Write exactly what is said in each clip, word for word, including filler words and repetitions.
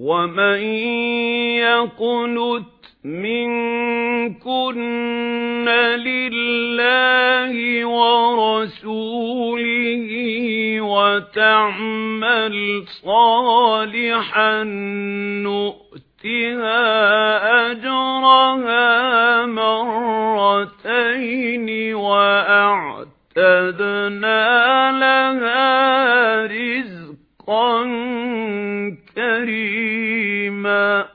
وَمَن يَقْنُتْ مِنكُنَّ لِلَّهِ وَرَسُولِهِ وَتَعْمَلْ صَالِحًا نُؤْتِهَا أَجْرَهَا مَرَّتَيْنِ وَأَعْتَدْنَا لَهَا رِزْقًا كَرِيمًا.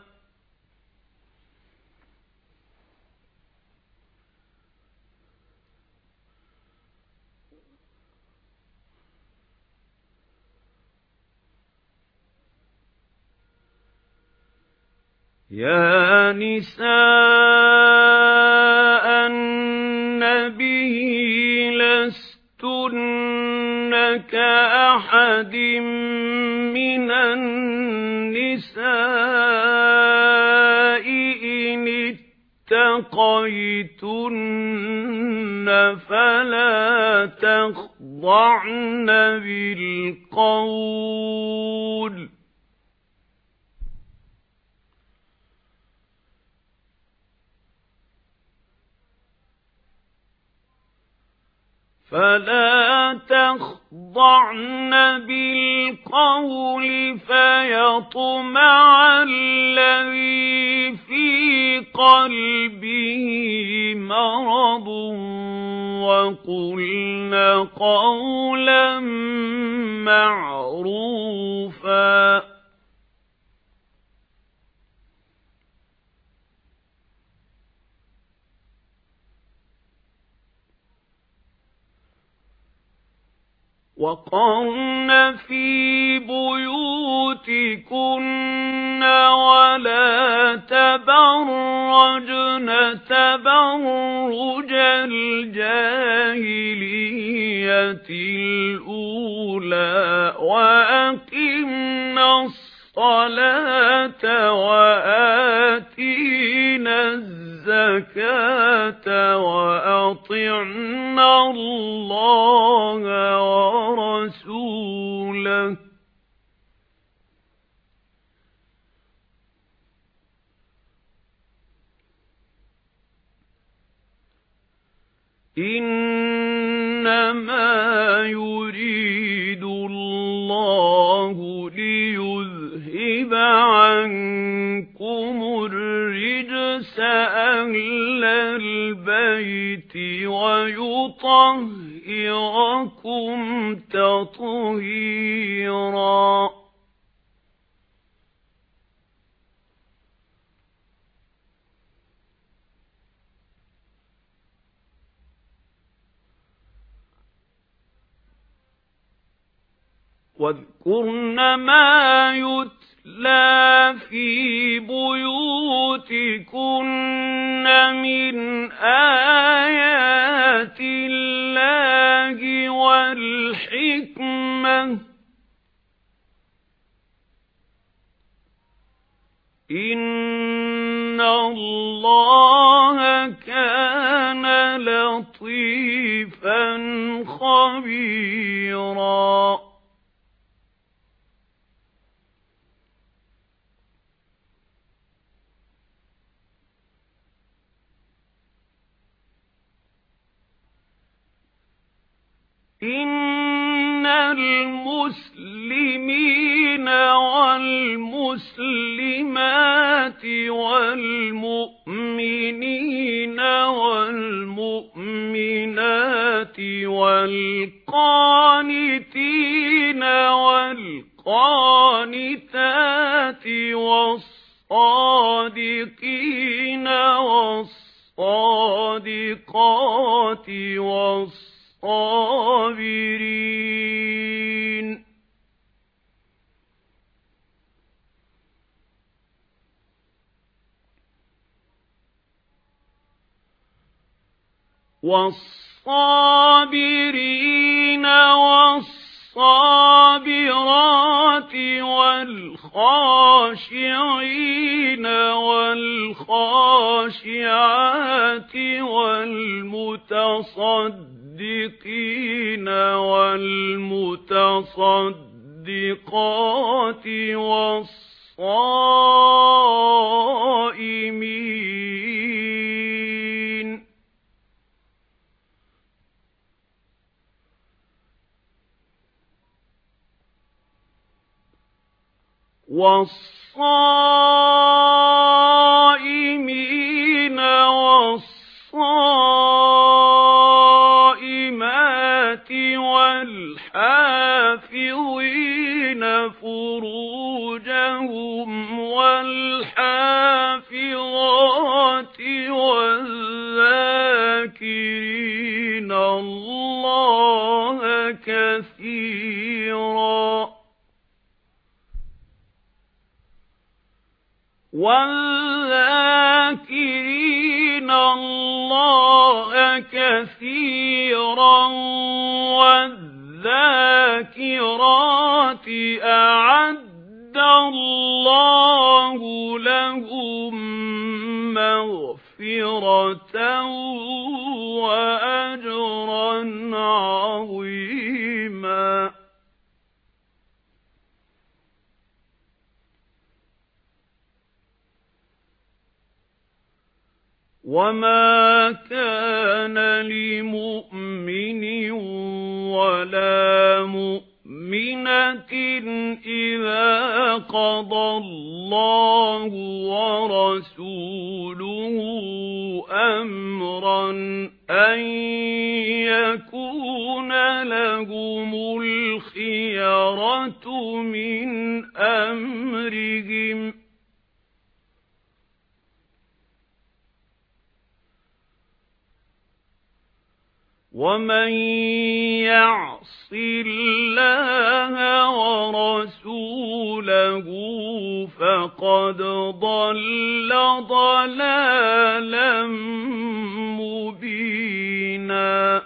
يَا نِسَاءَ النَّبِيِّ لَسْتُنَّ كَأَحَدٍ مِّنَ النِّسَاءِ إِنِ اتَّقَيْتُنَّ فَلَا تَخْضَعْنَ بِالْقَوْلِ فَلَا تَخْضَعْنَ بِالْقَوْلِ فَيَطْمَعَ الَّذِي فِي قَلْبِهِ مَرَضٌ وَقُلْنَ قَوْلًا مَّعْرُوفًا. وَقَرْنَ فِي بُيُوتِكُنَّ وَلَا تَبَرَّجْنَ تَبَرُّجَ الْجَاهِلِيَّةِ الْأُولَى وَأَقِمْنَ الصَّلَاةَ وَآتِينَ الزَّكَاةَ وَأَطِعْنَ اللَّهَ وَرَسُولَهُ إِنَّمَا يُرِيدُ اللَّهُ لِيُذْهِبَ عَنكُمُ الرِّجْسَ أَهْلَ الْبَيْتِ وَيُطَهِّرَكُمْ تَطْهِيرًا. وَاذْكُرْنَ مَا يُتْلَى فِي بُيُوتِكُنَّ مِنْ آيَاتِ اللَّهِ وَالْحِكْمَةِ إِنَّ اللَّهَ كَانَ لَطِيفًا خَبِيرًا. إِنَّ الْمُسْلِمِينَ وَالْمُسْلِمَاتِ وَالْمُؤْمِنِينَ وَالْمُؤْمِنَاتِ وَالْقَانِتِينَ وَالْقَانِتَاتِ وَالصَّادِقِينَ وَالصَّادِقَاتِ وَالصَّابِرِينَ وَالصَّابِرِينَ وَالصَّابِرَاتِ وَالْخَاشِعِينَ وَالْخَاشِعَاتِ وَالْمُتَصَدِّقِينَ وَالْمُتَصَدِّقَاتِ وَالصَّائِمِينَ الصائمين والصائمين والصائمات والحافظين فروجهم والحافظات والذاكرين الله كثيرا والذاكرين الله كثيرا والذاكرات أعد الله لهم مغفرة وأجرا عظيما. وَمَا كَانَ لِمُؤْمِنٍ وَلَا مُؤْمِنَةٍ إِذَا قَضَى اللَّهُ وَرَسُولُهُ أَمْرًا أَن يَكُونَ لَهُمُ الْخِيَرَةُ مِنْ أَمْرِهِمْ ۗ وَمَن يَعْصِ اللَّهَ وَرَسُولَهُ فَقَدْ ضَلَّ ضَلَالًا مُبِينًا.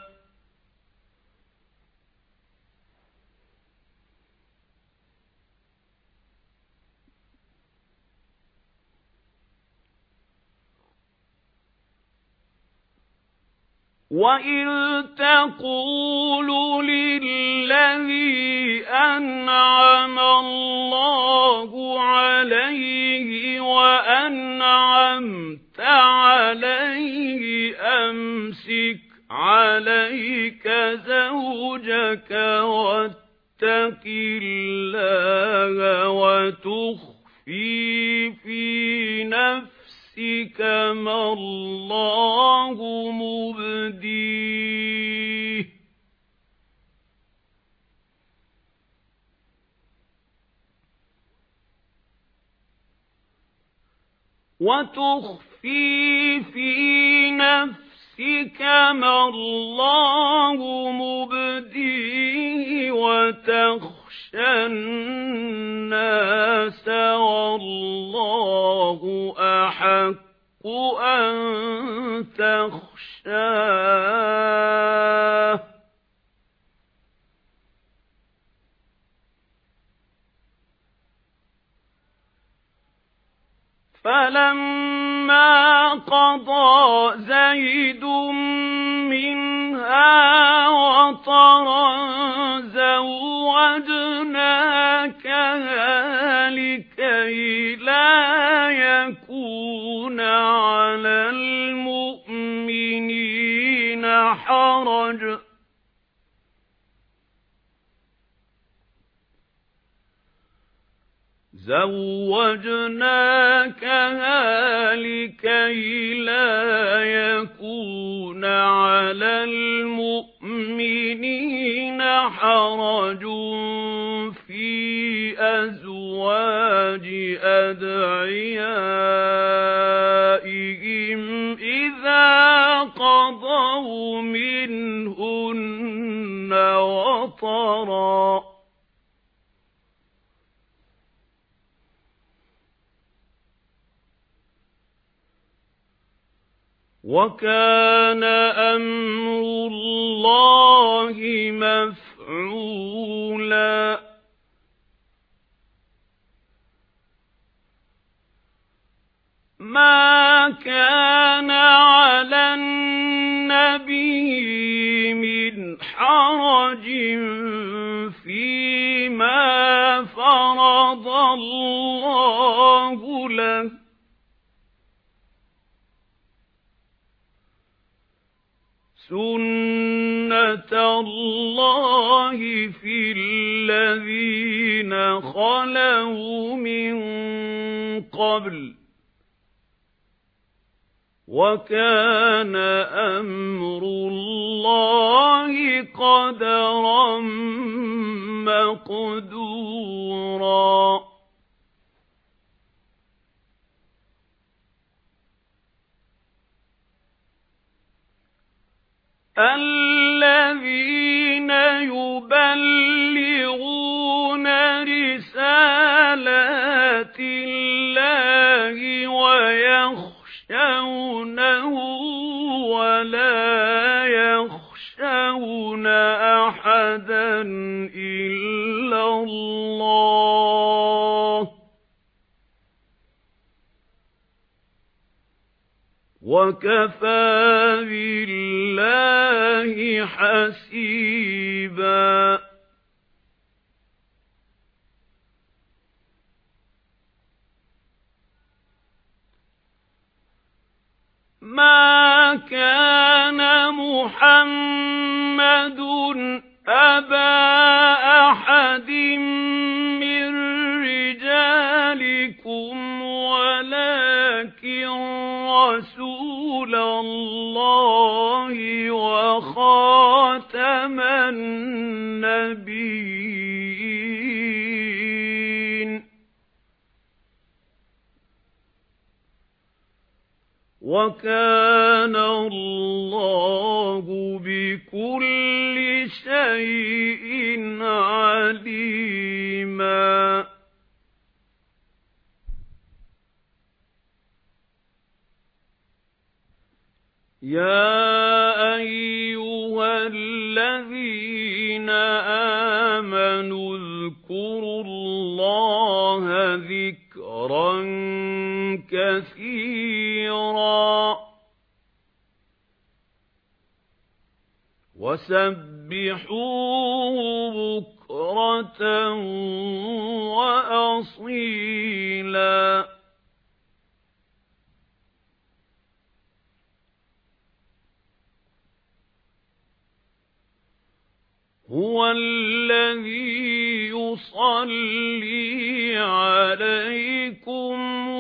وَإِذْ تَقُولُ لِلَّذِي أَنْعَمَ اللَّهُ عَلَيْهِ وَأَنْعَمْتَ عَلَيْهِ أَمْسِكْ عَلَيْكَ زَوْجَكَ وَاتَّقِ اللَّهَ وَتُخْفِي فِي نَفْسِكَ مَا اللَّهُ مُبْدِيهِ وَتُخْفِي فِي نَفْسِكَ مَا اللَّهُ مُبْدِيهِ وَتَخْشَى النَّاسَ وَاللَّهُ أَحَقُّ أَن تَخْشَاهُ. فَلَمَّا قَضَى زَيْدٌ مِنْهَا وَطَرًا زَوَّجْنَاكَهَا لِكَيْ لَا يَكُونَ عَلَى الْمُؤْمِنِينَ حَرَجٌ زَوَّجْنَاكَهَا لِكَيْ لَا يَكُونَ عَلَى الْمُؤْمِنِينَ حَرَجٌ فِي أَزْوَاجِ أَدْعِيَائِهِمْ إِذَا قَضَوْا مِنْهُنَّ وَطَرًا. وَكَانَ أَمْرُ اللَّهِ مَفْعُولًا. مَا كَانَ عَلَى النَّبِيِّ مِنْ حَرَجٍ فِيمَا فَرَضَ اللَّهُ اللَّهِ فِي الَّذِينَ خَلَوْا مِن قَبْلُ وَكَانَ أَمْرُ اللَّهِ قَدَرًا مَّقْدُورًا الَّذِينَ يُبَلِّغُونَ رِسَالَاتِ اللَّهِ وَيَخْشَوْنَهُ وَلَا يَخْشَوْنَ أَحَدًا إِلَّا اللَّهَ وَكَفَى بِاللَّهِ حَسِيبًا مَا كَانَ مُحَمَّدٌ أَبَا أَحَدٍ مِّن رِّجَالِكُمْ وَلَكِن رَّسُولَ اللَّهِ وَخَاتَمَ النَّبِيِّينَ وَكَانَ اللَّهُ بِكُلِّ شَيْءٍ عَلِيمًا يَا أَيُّهَا الَّذِينَ آمَنُوا اذْكُرُوا اللَّهَ ذِكْرًا كَثِيرًا وَسَبِّحُوهُ بُكْرَةً وَأَصِيلًا هُوَ الَّذِي يُصَلِّي عَلَيْكُمْ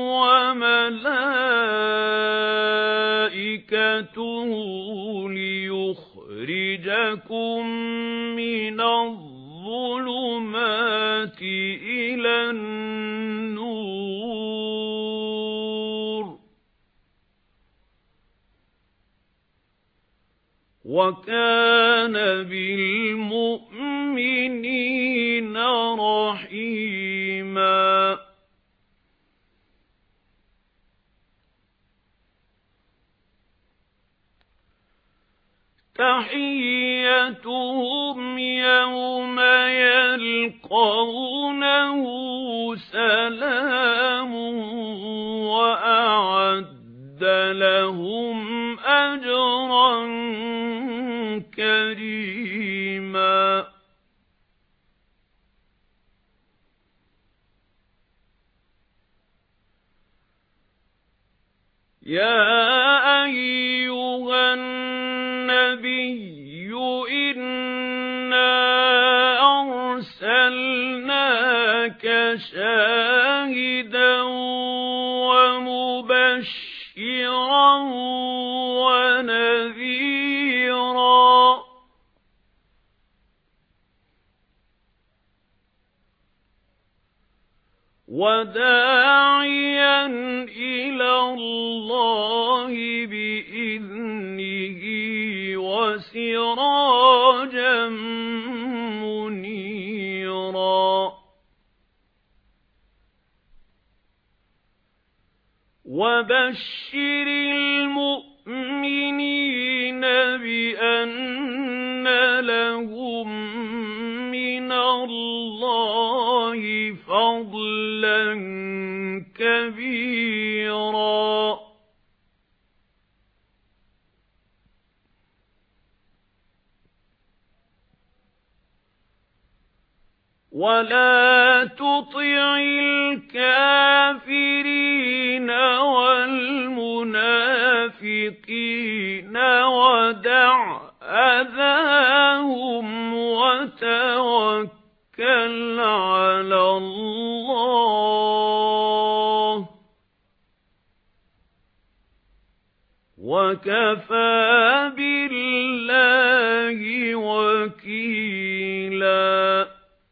وَمَلَائِكَتُهُ لِيُخْرِجَكُم مِّنَ الظُّلُمَاتِ إِلَى النُّورِ وَكَانَ بِالْمُؤْمِنِينَ رَحِيمًا تَحِيَّتُهُمْ يَوْمَ يَلْقَوْنَهُ سَلَامٌ وَأَعَدَّ لَهُمْ أَجْرًا كَرِيمًا يَا أَيُّهَا النَّبِيُّ إِنَّا أَرْسَلْنَاكَ شَاهِدًا وَمُبَشِّرًا وَنَذِيرًا وَدَاعِيًا إِلَى اللَّهِ بِإِذْنِهِ وَسِرَاجًا مُنِيرًا وَبَشِّرِ الْمُؤْمِنِينَ بِأَنَّ لَهُم مِّنَ اللَّهِ فَضْلًا كَبِيرًا وَلَا تُطِعِ الْكَافِرِينَ وَالْمُنَافِقِينَ وَدَعْ أَذَاهُمْ وَتَوَكَّلْ عَلَى اللَّهِ وَكَفَى بِاللَّهِ وَكِيلًا.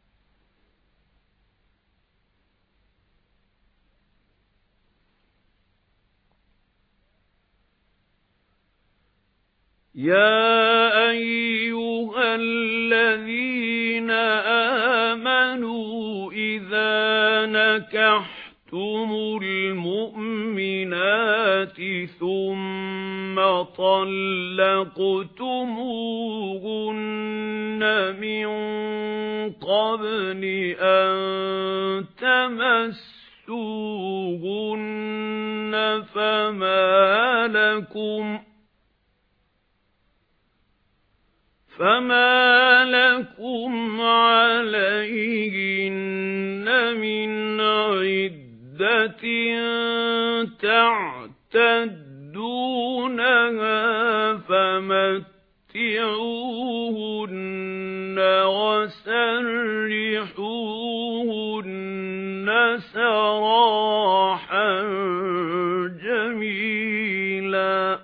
يَا أَيُّهَا الَّذِينَ آمَنُوا إِذَا نَكَحْتُمُ الْمُؤْمِنَاتِ ثُمَّ طَلَّقْتُمُوهُنَّ مِنْ قَبْلِ أَنْ تَمَسُّوهُنَّ فَمَا لَكُمْ فَمَا لَكُمْ عَلَيْهِنَّ مِنْ عِدَّةٍ تَعْتَدُّونَهَا فَمَتِّعُوهُنَّ وَسَرِّحُوهُنَّ سَرَاحًا جَمِيلًا.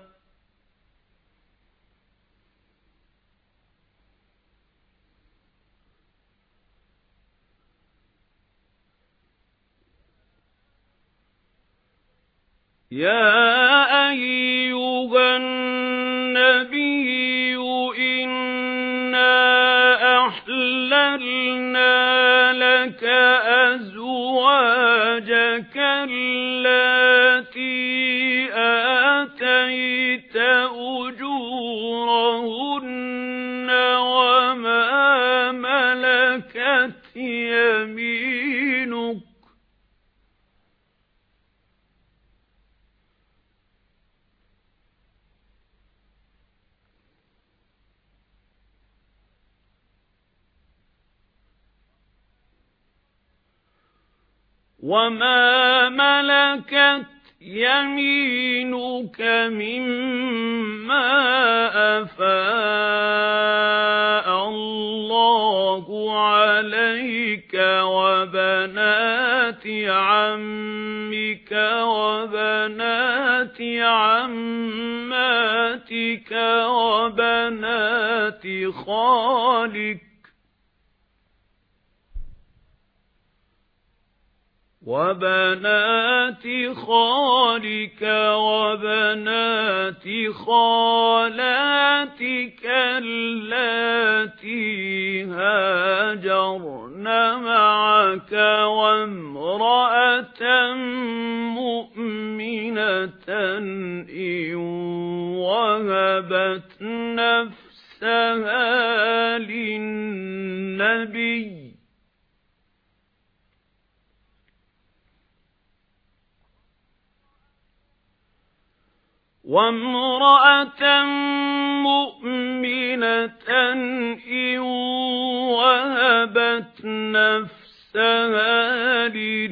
يَا أَيُّهَا النَّبِيُّ إِنَّا أَحْلَلْنَا لَكَ أَزْوَاجَكَ اللَّاتِي آتَيْتَ أُجُورَهُنَّ وَمَا مَلَكَتْ يَمِينُكَ وَمَا مَلَكَتْ يَمِينُكَ مِمَّا أَفَاءَ اللَّهُ عَلَيْكَ وَبَنَاتِ عَمِّكَ وَبَنَاتِ عَمَّاتِكَ وَبَنَاتِ خَالِكَ وَبَنَاتِ خَالِكَ وَبَنَاتِ خَالَاتِكَ اللَّاتِي هَاجَرْنَ مَعَكَ وَامْرَأَةً مُؤْمِنَةً إِنْ وَهَبَتْ نَفْسَهَا لِلنَّبِيِّ وَامْرَأَةً مُؤْمِنَةً إِنْ وَهَبَتْ نَفْسَهَا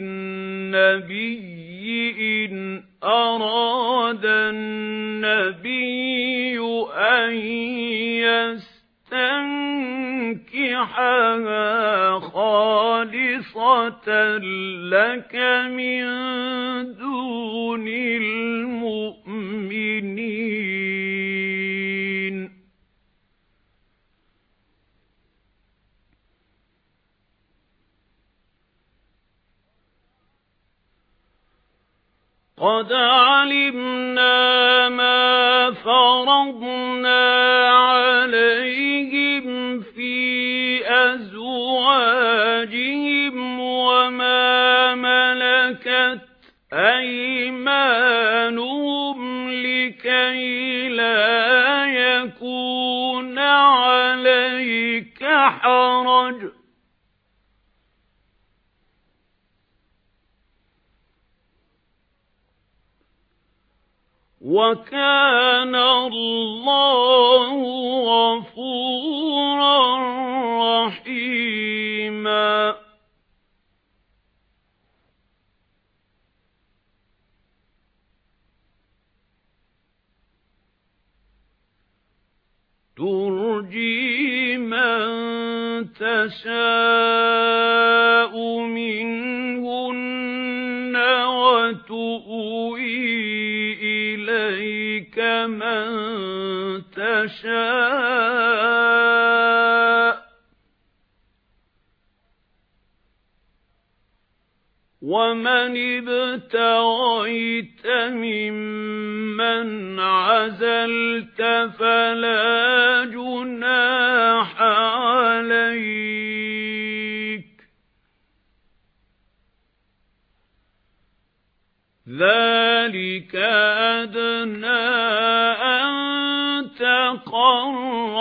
لِلنَّبِيِّ إِنْ أَرَادَ النَّبِيُّ أَنْ يَسْتَنكِحَهَا خَالِصَةً لَكَ مِنْ دُونِ الْمُؤْمِنِينَ. قَدْ عَلِمْنَا مَا فَرَضْنَا عَلَيْهِمْ فِي أَزْوَاجِهِمْ وَمَا مَلَكَتْ أَيْمَانُهُمْ لِكَيْ لَا يَكُونَ عَلَيْكَ حَرَجٌ وَكَانَ اللَّهُ غَفُورًا رَّحِيمًا. تُرْجِي تُرْجِي مَن تَشَاءُ مِنْهُنَّ وَتُؤْوِي إِلَيْكَ مَن تَشَاءُ وَمَنِ ابْتَغَيْتَ مِمَّنْ عَزَلْتَ فَلَا جُنَاحَ عَلَيْكَ ذَلِكَ أَدْنَى أَن تَقَرَّ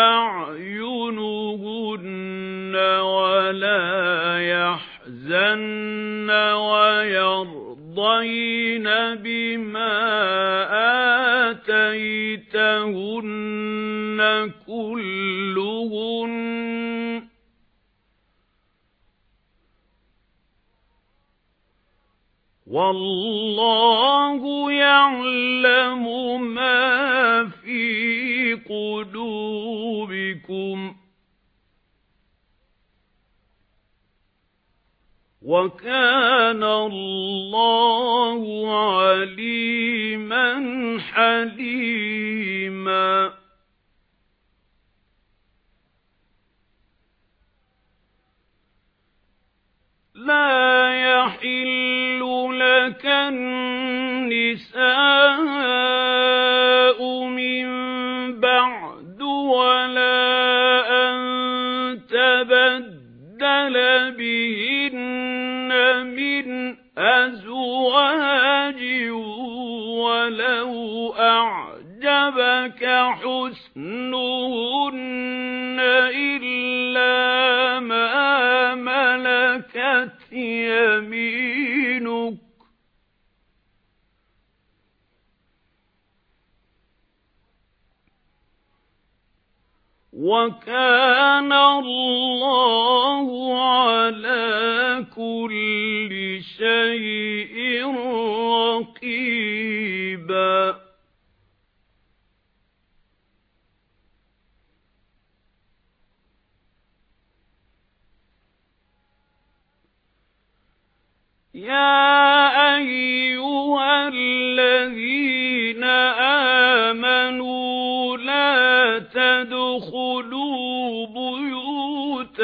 أَعْيُنُهُنَّ وَلَا يَحْزَنَّ وَيَرْضَيْنَ بِمَا آتَيْتَهُنَّ كُلُّهُنَّ وَاللَّهُ يَعْلَمُ مَا فِي قُلُوبِكُمْ وَكَانَ اللَّهُ عَلِيمًا حَلِيمًا لَا يَحِلُّ لَكَ النِّسَاءُ مِن بَعْدُ وَلَا أَن تَبَدَّلَ بِهِنَّ مِنْ أَزْوَاجٍ وَلَوْ أَعْجَبَكَ حُسْنُهُنَّ إِلَّا مَا مَلَكَتْ يَمِينُكَ وَكَانَ اللَّهُ عَلَى كُلِّ شَيْءٍ رَقِيبًا يَا أَيُّهَا الَّذِينَ آمَنُوا لَا تَدْخُلُوا بُيُوتَ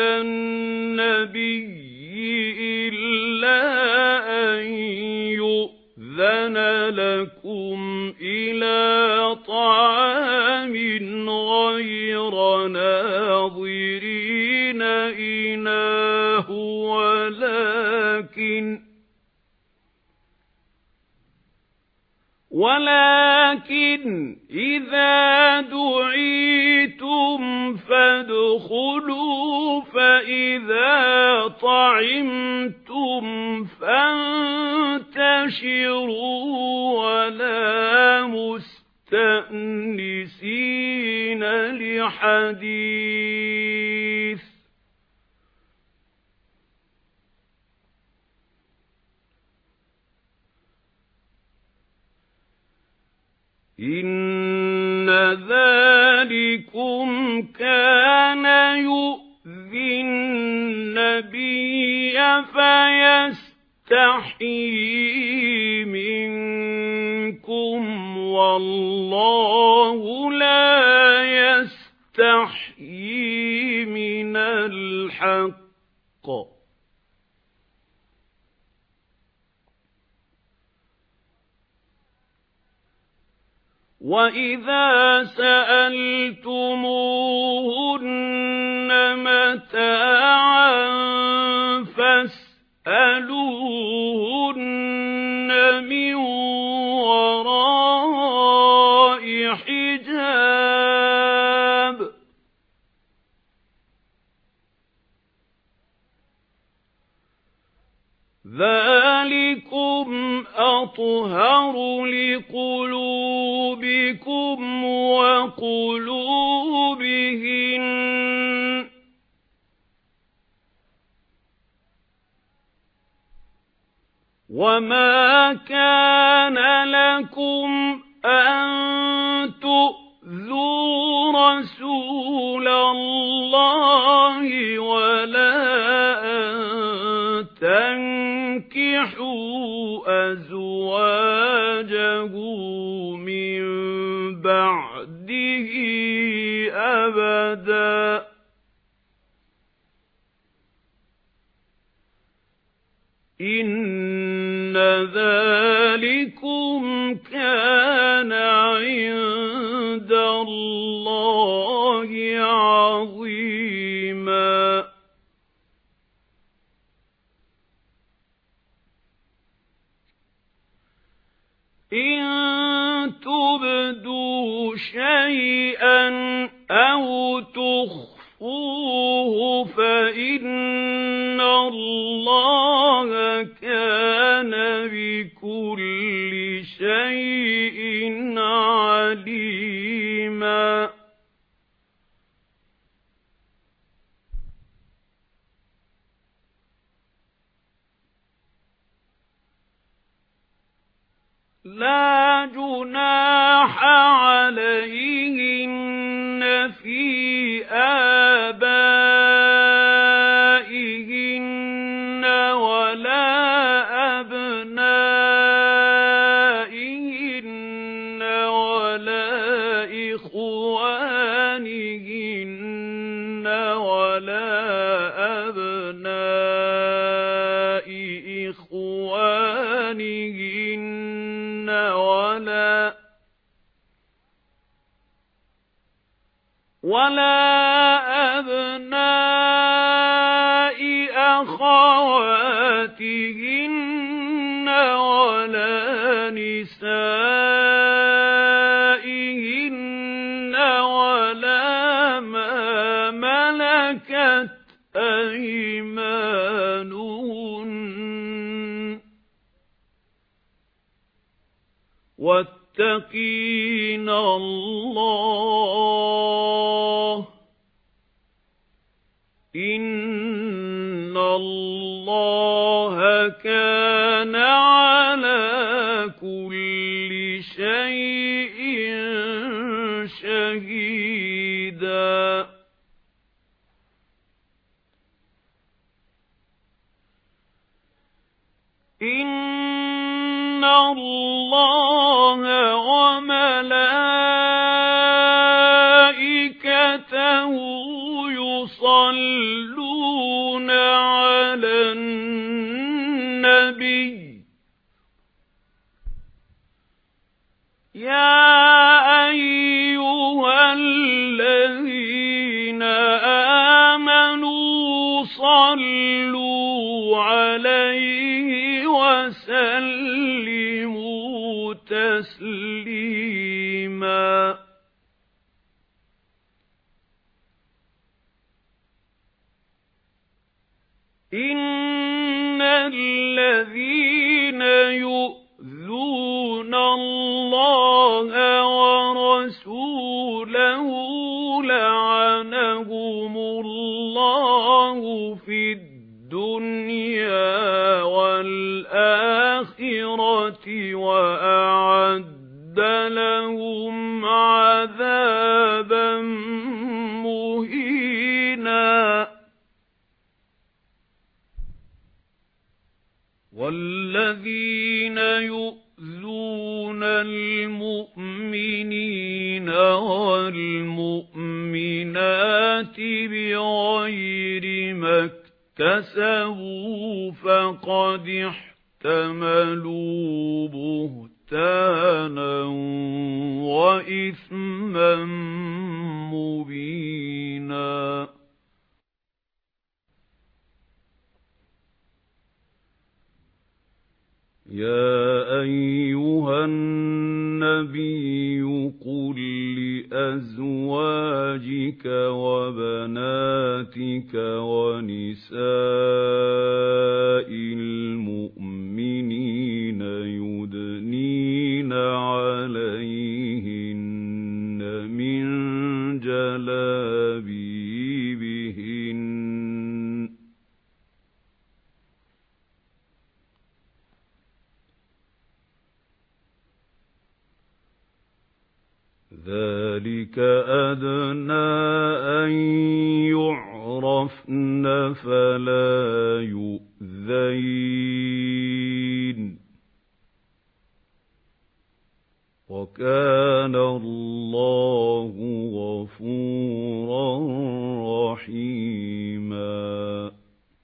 النَّبِيِّ إِلَّا أَن يُؤْذَنَ لَكُمْ إِلَى طَعَامٍ غَيْرَ نَاظِرِينَ إِنَاهُ وَلَكِنْ ولكن إذا دعيتم فادخلوا فإذا طعمتم فانتشروا ولا مستأنسين لحديث إِنَّ ذَلِكُمْ كَانَ يُؤْذِي النَّبِيَّ فَيَسْتَحْيِي مِنكُمْ وَاللَّهُ لَا يَسْتَحْيِي مِنَ الْحَقِّ وَإِذَا سَأَلْتُمُوهُنَّ مَتَاعًا فَاسْأَلُوهُنَّ مِنْ وَرَاءِ حِجَابٍ ذَلِكُمْ أَطْهَرُ لِقُلُوبِكُمْ وَقُلُوبِهِنَّ وَمَا كَانَ لَكُمْ أَن تُؤْذُوا رَسُولَ اللَّهِ وَلَا أَن تَنكِحُوا أَزْوَاجَهُ مِن بَعْدِهِ أَبَدًا إِنَّ ذَلِكُمْ كَانَ عِندَ اللَّهِ عَظِيمًا إِن تُبْدُوا شَيْئًا أَوْ تُخْفُوهُ فَإِنَّ اللَّهَ كَانَ بِكُلِّ شَيْءٍ عَلِيمًا لَا جُنَاحَ عَلَيْهِنَّ فِي آبَائِهِنَّ وَلَا أَبْنَائِهِنَّ وَلَا إِخْوَانِهِنَّ وَلَا أَبْنَاءِ إِخْوَانِهِنَّ وَلَا وَلَا أَبْنَاءِ أَخَوَاتِهِنَّ وَلَا نِسَائِهِنَّ وَلَا مَا مَلَكَتْ أَيْمَانُهُنَّ وَاتَّقِينَ اللَّهَ إِنَّ اللَّهَ كَانَ عَلَى كُلِّ شَيْءٍ شَهِيدًا إِنَّ اللَّهَ وَمَلَائِكَتَهُ يُصَلُّونَ عَلَى النَّبِيِّ يَا أَيُّهَا الَّذِينَ آمَنُوا صَلُّوا عَلَيْهِ وَسَلِّمُوا تَسْلِيمًا إِنَّ الَّذِينَ يُؤْذُونَ اللَّهَ وَرَسُولَهُ لَعَنَهُمُ اللَّهُ فِي الدُّنْيَا وَالْآخِرَةِ وَأَعَدَّ لَهُمْ عَذَابًا مُهِينًا وَالَّذِينَ يُؤْذُونَ الْمُؤْمِنِينَ وَالْمُؤْمِنَاتِ بِغَيْرِ مَا اكْتَسَبُوا فَقَدِ احْتَمَلُوا بُهْتَانًا وَإِثْمًا مُبِينًا يَا أَيُّهَا النَّبِيُّ قُل لِّأَزْوَاجِكَ وَبَنَاتِكَ وَنِسَاءِ الْمُؤْمِنِينَ يُدْنِينَ عَلَيْهِنَّ مِن جَلَابِيبِهِنَّ ذلك أدنى أن يعرفن فلا يؤذين وكان الله غفورا رحيما.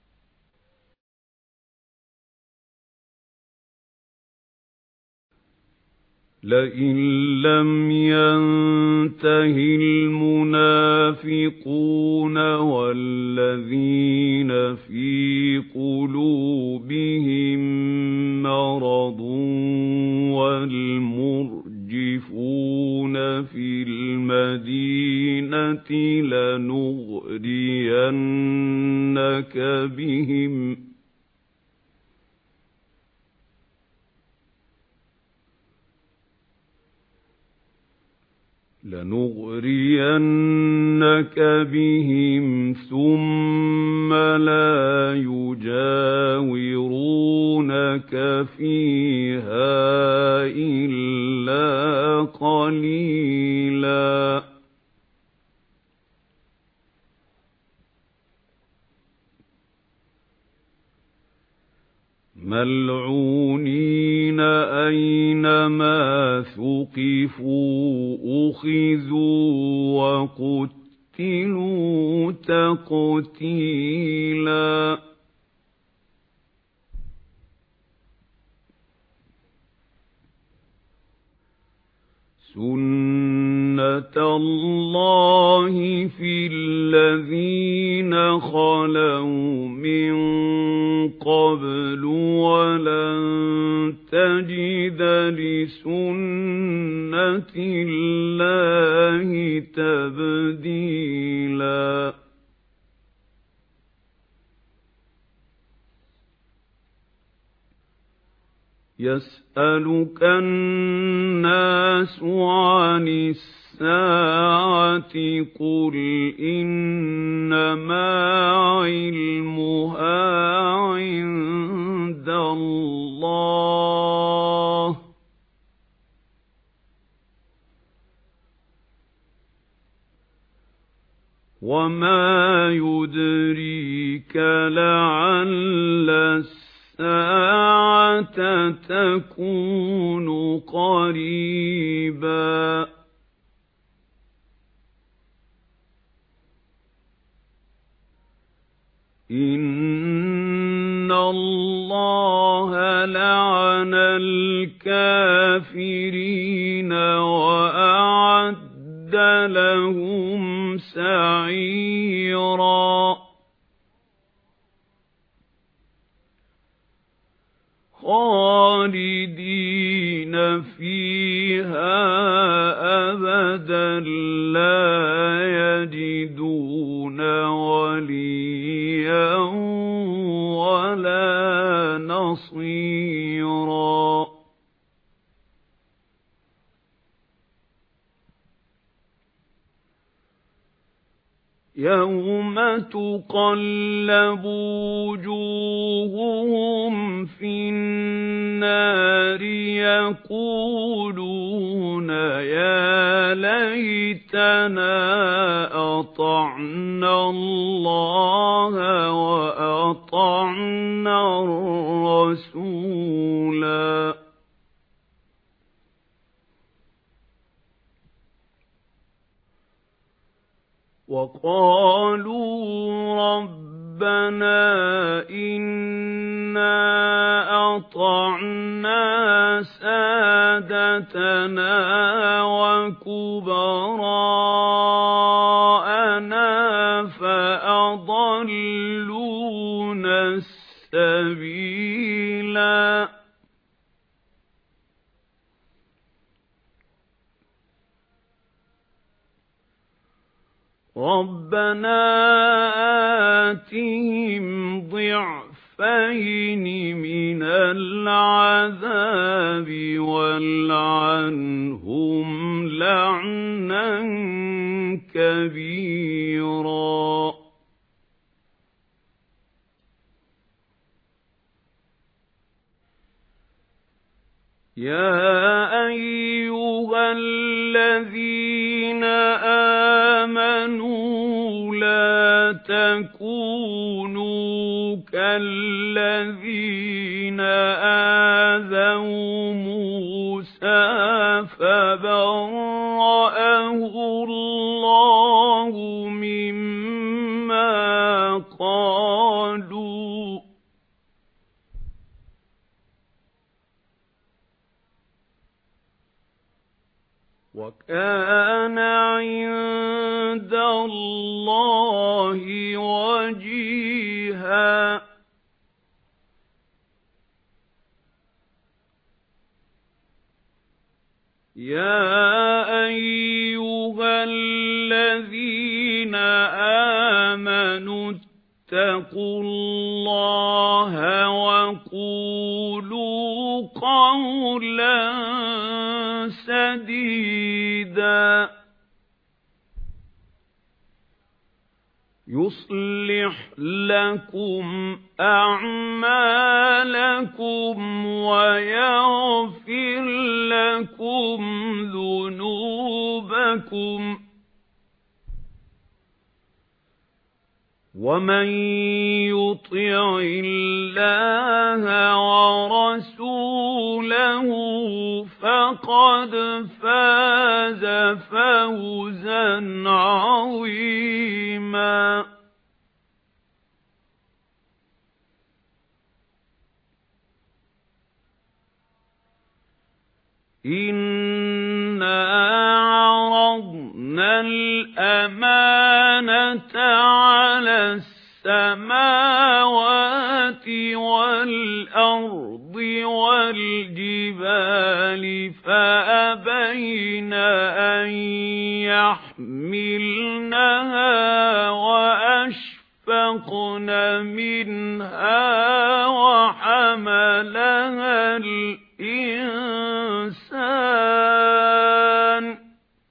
لئن لم ينته المنافقون والذين في قلوبهم مرض والمرجفون في المدينة لنغرينك بهم لنغرينك بهم ثم لا يجاورونك فيها إلا قليلا. ملعونين أينما ثقفوا أخذوا وقتلوا تقتيلا. سنة الله في الذين خلوا من قبل ولن تجد لسنة الله تبديلا. يسألك الناس عن الساعة قل إنما علمها عند الله وما يدريك لعل الساعة تكون قريبا. إن الله لعن الكافرين وأعد لهم سعيرا. خالدين فيها أبدا لا يجدون وليا ولا نصيرا. يوم تقلب وجوههم في النار يقولون يا ليتنا أطعنا الله وأطعنا الرسولا. وقالوا ربنا إنا أطعنا سادتنا وكبراءنا فأضلونا السبيلا. ربنا آتهم ضعفين من العذاب والعنهم لعنا كبيرا. يا أيها الذين تَكُونُوا كَالَّذِينَ آذَوْا مُوسَىٰ فَبَرَّأَهُ اللَّهُ مِمَّا قَالُوا وَكَانَ عِندَ اللَّهِ وَجِيهًا. يَا أَيُّهَا الَّذِينَ آمَنُوا اتَّقُوا اللَّهَ وَقُولُوا قَوْلًا سَدِيدًا يُصْلِحْ لَكُمْ أَعْمَالَكُمْ وَيَغْفِرْ لَكُمْ ذُنُوبَكُمْ وَمَن يُطِعِ اللَّهَ وَرَسُولَهُ فَقَدْ فَازَ فَوْزًا عَظِيمًا. إِنَّا عَرَضْنَا الْأَمَانَةَ عَلَى السَّمَاوَاتِ وَالْأَرْضِ وَالْجِبَالِ فَأَبَيْنَ أَن يَحْمِلْنَهَا وَأَشْفَقْنَ مِنْهَا وَحَمَلَهَا الْإِنسَانُ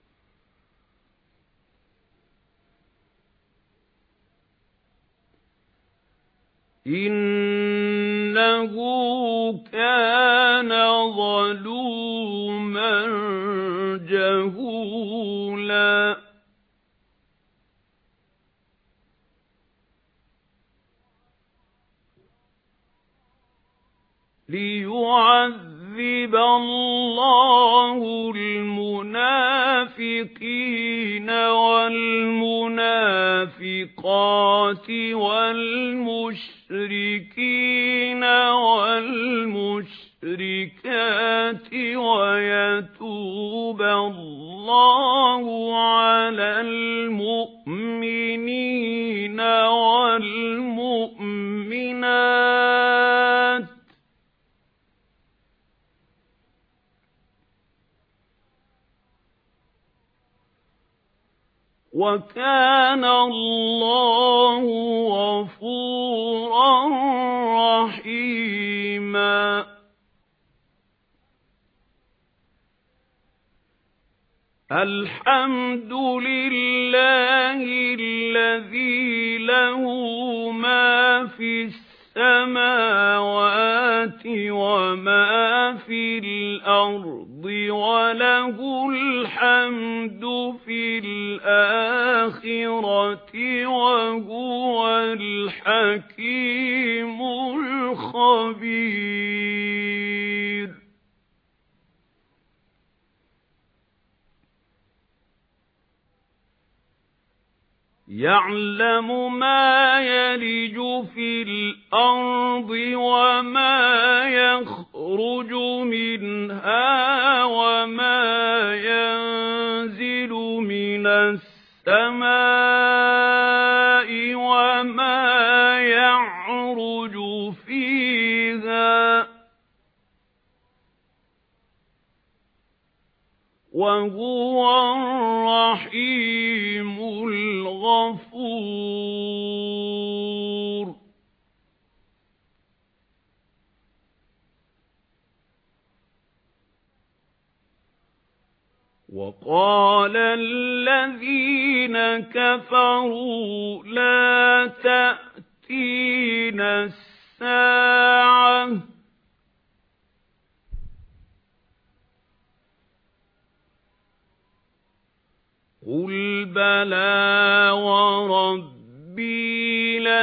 إِنَّهُ كَانَ ظَلُومًا جَهُولًا. لِيُعَذِّبَ اللَّهُ الْمُنَافِقِينَ وَالْمُنَافِقَاتِ وَالْمُشْرِكِينَ وَالْمُشْرِكَاتِ وَيَتُوبَ اللَّهُ عَلَى الْمُؤْمِنِينَ وَالْمُؤْمِنَاتِ وَكَانَ اللَّهُ غَفُورًا رَّحِيمًا. الْحَمْدُ لِلَّهِ الَّذِي لَهُ مَا فِي السَّمَاوَاتِ وَمَا فِي الْأَرْضِ وَلَهُ الْحَمْدُ فِي الْآخِرَةِ وَهُوَ الْحَكِيمُ الْخَبِيرُ. يَعْلَمُ مَا يَلِجُ فِي الْأَرْضِ وَمَا يَخْرُجُ مِنْهَا وَمَا يَنزِلُ مِنَ السَّمَاءِ وَمَا يَعْرُجُ فِيهَا وَهُوَ الرَّحِيمُ الْغَفُورُ. وَقَالَ الَّذِينَ كَفَرُوا لَا تَأْتِينَا السَّاعَةُ قُلْ بَلَى وَرَبِّي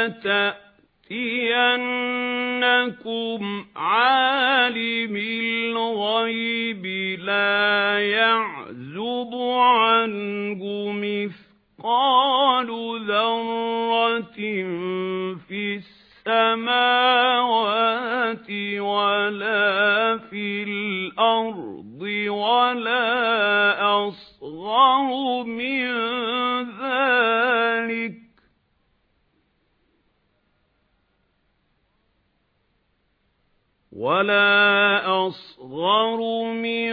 يَأْتِيَنَّكُمْ عَالِمِ الْغَيْبِ لَا يَعْزُبُ عَنْهُ مِثْقَالُ ذَرَّةٍ فِي السَّمَاوَاتِ وَلَا فِي الْأَرْضِ وَلَا أَصْغَرُ مِنْ ذَلِكَ وَلَا أَصْغَرُ مِنْ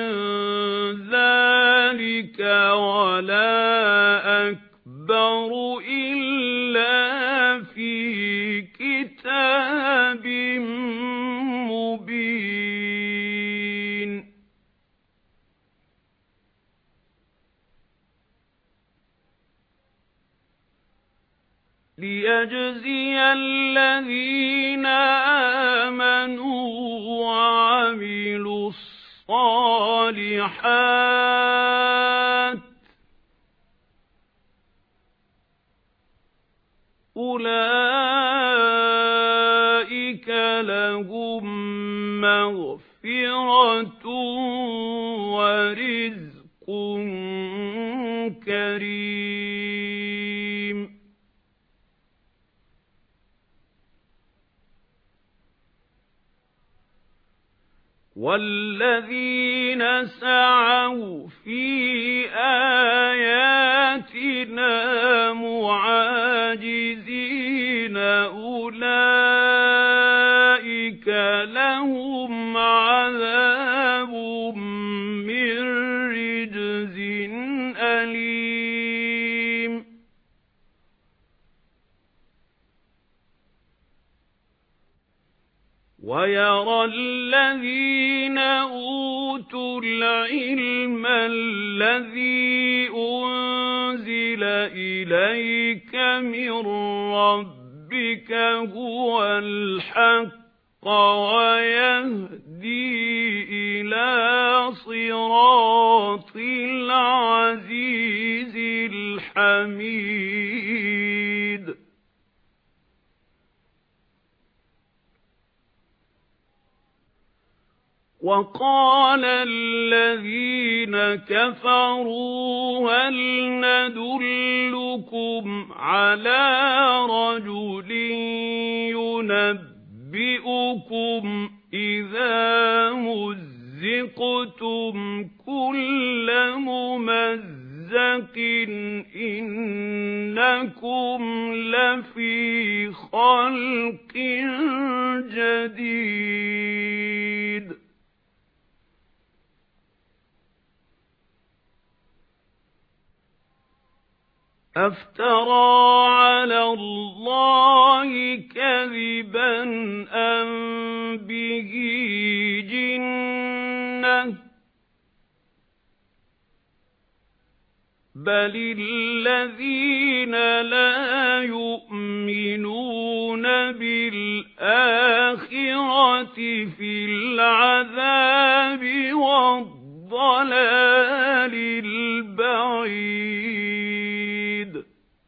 ذَلِكَ وَلَا أَكْبَرُ إِلَّا فِي كِتَابٍ مُبِينٍ لِيَجْزِيَ الَّذِينَ آمَنُوا وَعَمِلُوا الصَّالِحَاتِ أُولَئِكَ لَهُم مَّغْفِرَةٌ وَرِزْقٌ كَرِيمٌ وَالَّذِينَ سَعَوْا فِي آيَاتِنَا مُعَاجِزِينَ أُولَئِكَ لَهُمْ عَذَابٌ مِّن رِّجْزٍ أَلِيمٌ وَيَرَى الَّذِينَ أُوتُوا الْعِلْمَ الَّذِي أُنزِلَ إِلَيْكَ مِن رَّبِّكَ هُوَ الْحَقَّ وَيَهْدِي إِلَى صِرَاطِ الْعَزِيزِ الْحَمِيدِ وَقَالَ الَّذِينَ كَفَرُوا هَلْ نَدُلُّكُمْ عَلَى رَجُلٍ يُنَبِّئُكُمْ إِذَا مُزِّقْتُمْ كُلَّ مُمَزَّقٍ إِنَّكُمْ لَفِي خَلْقٍ جَدِيدٍ أَفْتَرَىٰ عَلَى اللَّهِ كَذِبًا أَم بِهِ جِنَّةٌ بَلِ الَّذِينَ لَا يُؤْمِنُونَ بِالْآخِرَةِ فِي الْعَذَابِ وَالضَّلَالِ الْبَعِيدِ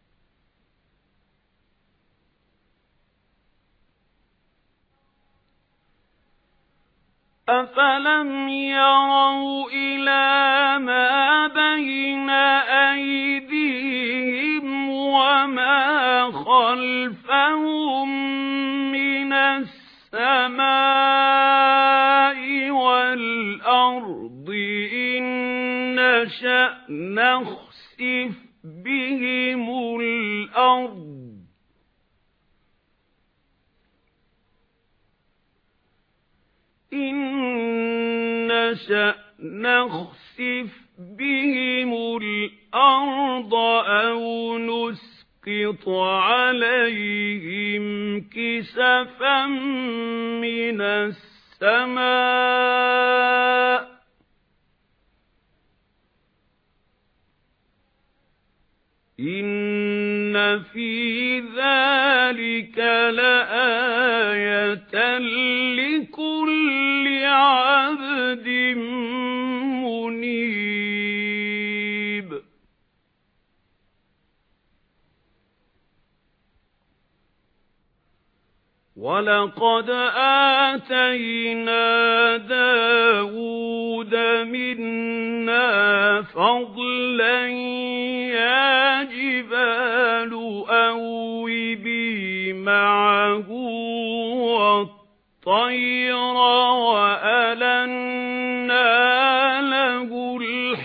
أَفَلَمْ يَرَوْا إِلَى مَا بَيْنَ أَيْدِيهِمْ وَمَا خَلْفَهُم مِّنَ السَّمَاءِ وَالْأَرْضِ إِن نَّشَأْ نَخْسِفْ بِهِمُ الْأَرْضَ إِن نَّشَأْ نَخْسِفْ بِهِمُ الْأَرْضَ أَوْ نُسْقِطْ عَلَيْهِمْ كِسَفًا مِّنَ السَّمَاءِ إِنَّ فِي ذَلِكَ لَآيَةً لِكُلِّ عَبْدٍ مُنِيبٍ وَلَقَدْ آتَيْنَا دَاوُودَ مِنَّا فَضْلًا يَا جِبَالُ أَوِّبِي مَعَهُ وَالطَّيْرَ وَأَلَنَّا لَهُ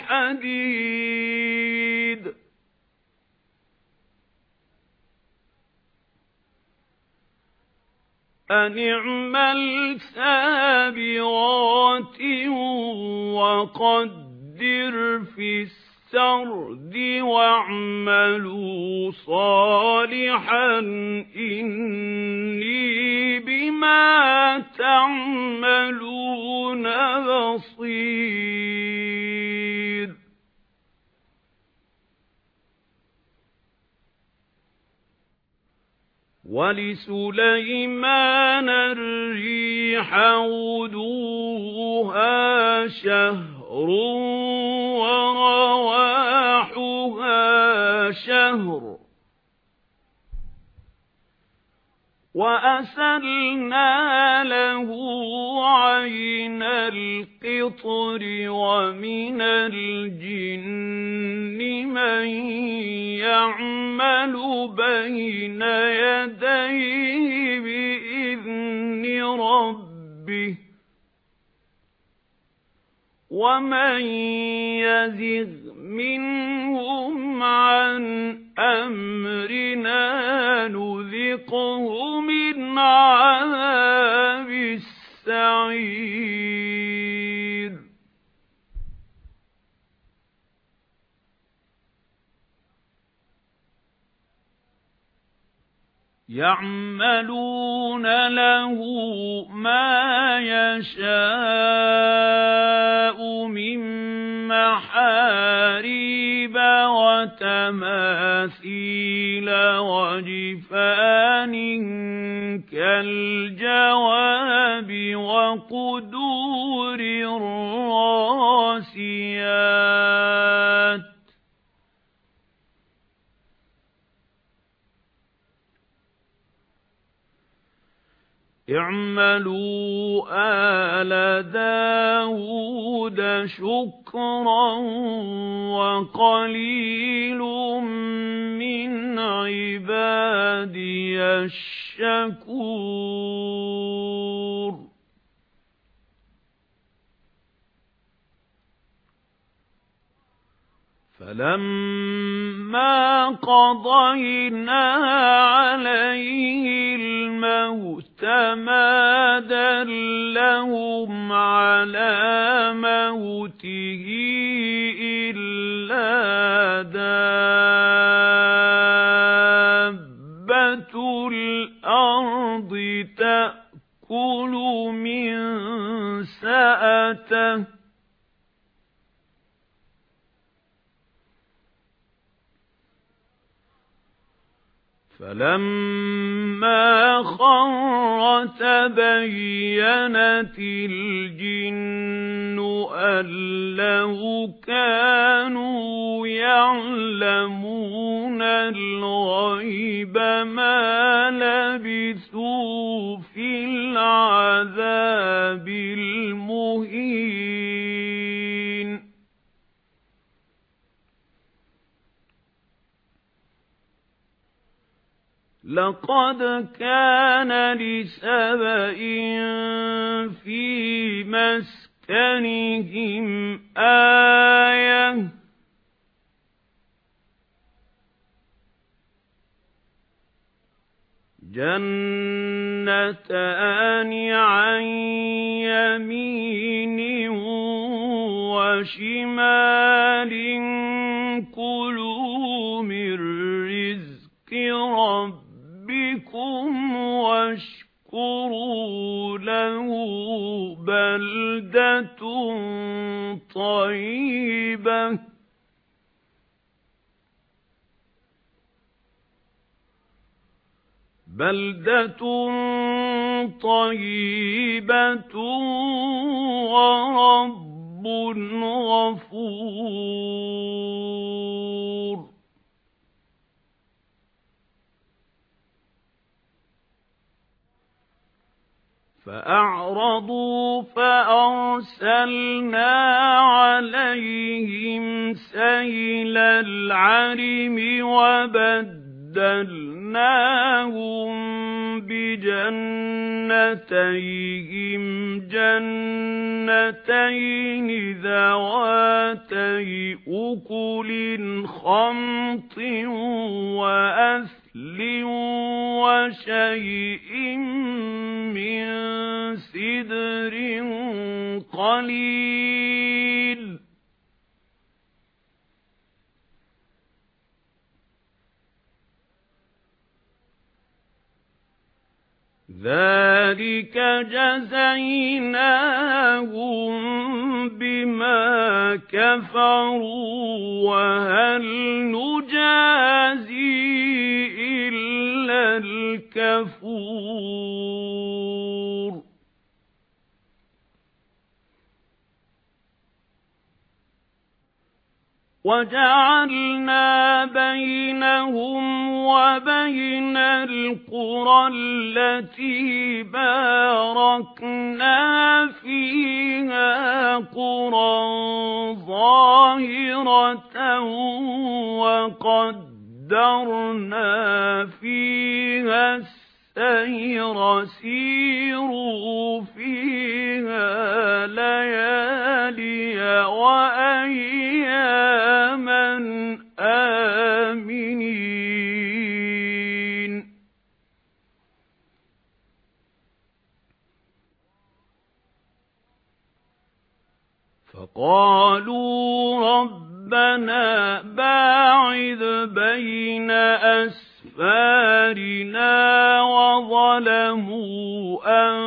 الْحَدِيدَ أَنِ اعْمَلْ سَابِغَاتٍ وَقَدِّرْ فِي السَّرْدِ وَاعْمَلُوا صَالِحًا إِنِّي بِمَا تَعْمَلُونَ بَصِيرٌ وَلِسُلَيْمَانَ الرِّيحَ غُدُوُّهَا شَهْرٌ وَرَوَاحُهَا شَهْرٌ وَأَسَلْنَا لَهُ عَيْنَ الْقِطْرِ وَمِنَ الْجِنِّ مَن يَعْمَلُ بَيْنَ يَدَيْهِ بِإِذْنِ رَبِّهِ وَمَن يَزِغْ مِنْهُمْ عَنْ أَمْرِنَا نُذِقْهُ مِنْ عَذَابِ السَّعِيرِ يَعْمَلُونَ لَهُ مَا يَشَاءُ مِن مَّحَارِيبَ وَتَمَاثِيلَ وَجِفَانٍ كَالْجَوَابِ وَقُدُورٍ رَّاسِيَاتٍ اعْمَلُوا آلَ دَاوُودَ شُكْرًا وَقَلِيلٌ مِّنْ عِبَادِيَ الشَّكُورُ فَلَمَّا قَضَيْنَا عَلَيْهِ الْمَوْتَ مَا دَلَّهُمْ عَلَى مَوْتِهِ إِلَّا دَابَّةُ الْأَرْضِ تَأْكُلُ مِنْ سَأَتَهُ فَلَمَّا خَرَّ تَبَيَّنَتِ الْجِنُّ أَن لَّوْ كَانُوا يَعْلَمُونَ الْغَيْبَ مَا لَبِثُوا فِي الْعَذَابِ الْمُهِينِ لَقَدْ كَانَ لِسَبَإٍ فِي مَسْكَنِهِمْ آيَةٌ جَنَّتَانِ عَنْ يَمِينٍ وَشِمَالٍ كُلُوا مِنْ رِزْقِ رَبِّكُمْ وَاشْكُرُوا لَهُ بَلْدَةٌ طَيِّبَةٌ بَلْدَةٌ طَيِّبَةٌ وَرَبٌّ غَفُورٌ فأعرضوا فأرسلنا عليهم سيل العرم وبدلناهم بجنتيهم جنتين ذواتي أكل خمط وأثل وشيء من سدر قليل ذلك جزيناهم بما كفروا وهل نجازي إلا الكفور وَجَعَلْنَا بَيْنَهُمْ وَبَيْنَ الْقُرَى الَّتِي بَارَكْنَا فِيهَا قُرًى ظَاهِرَةً وَقَدَّرْنَا فِيهَا السَّيْرَ سِيرُوا فِيهَا لَيَالِيَ وَأَيَّامًا آمِنِينَ فَقَالُوا رَبَّنَا بَاعِدْ بَيْنَ أَسْفَارِنَا وَظَلَمُوا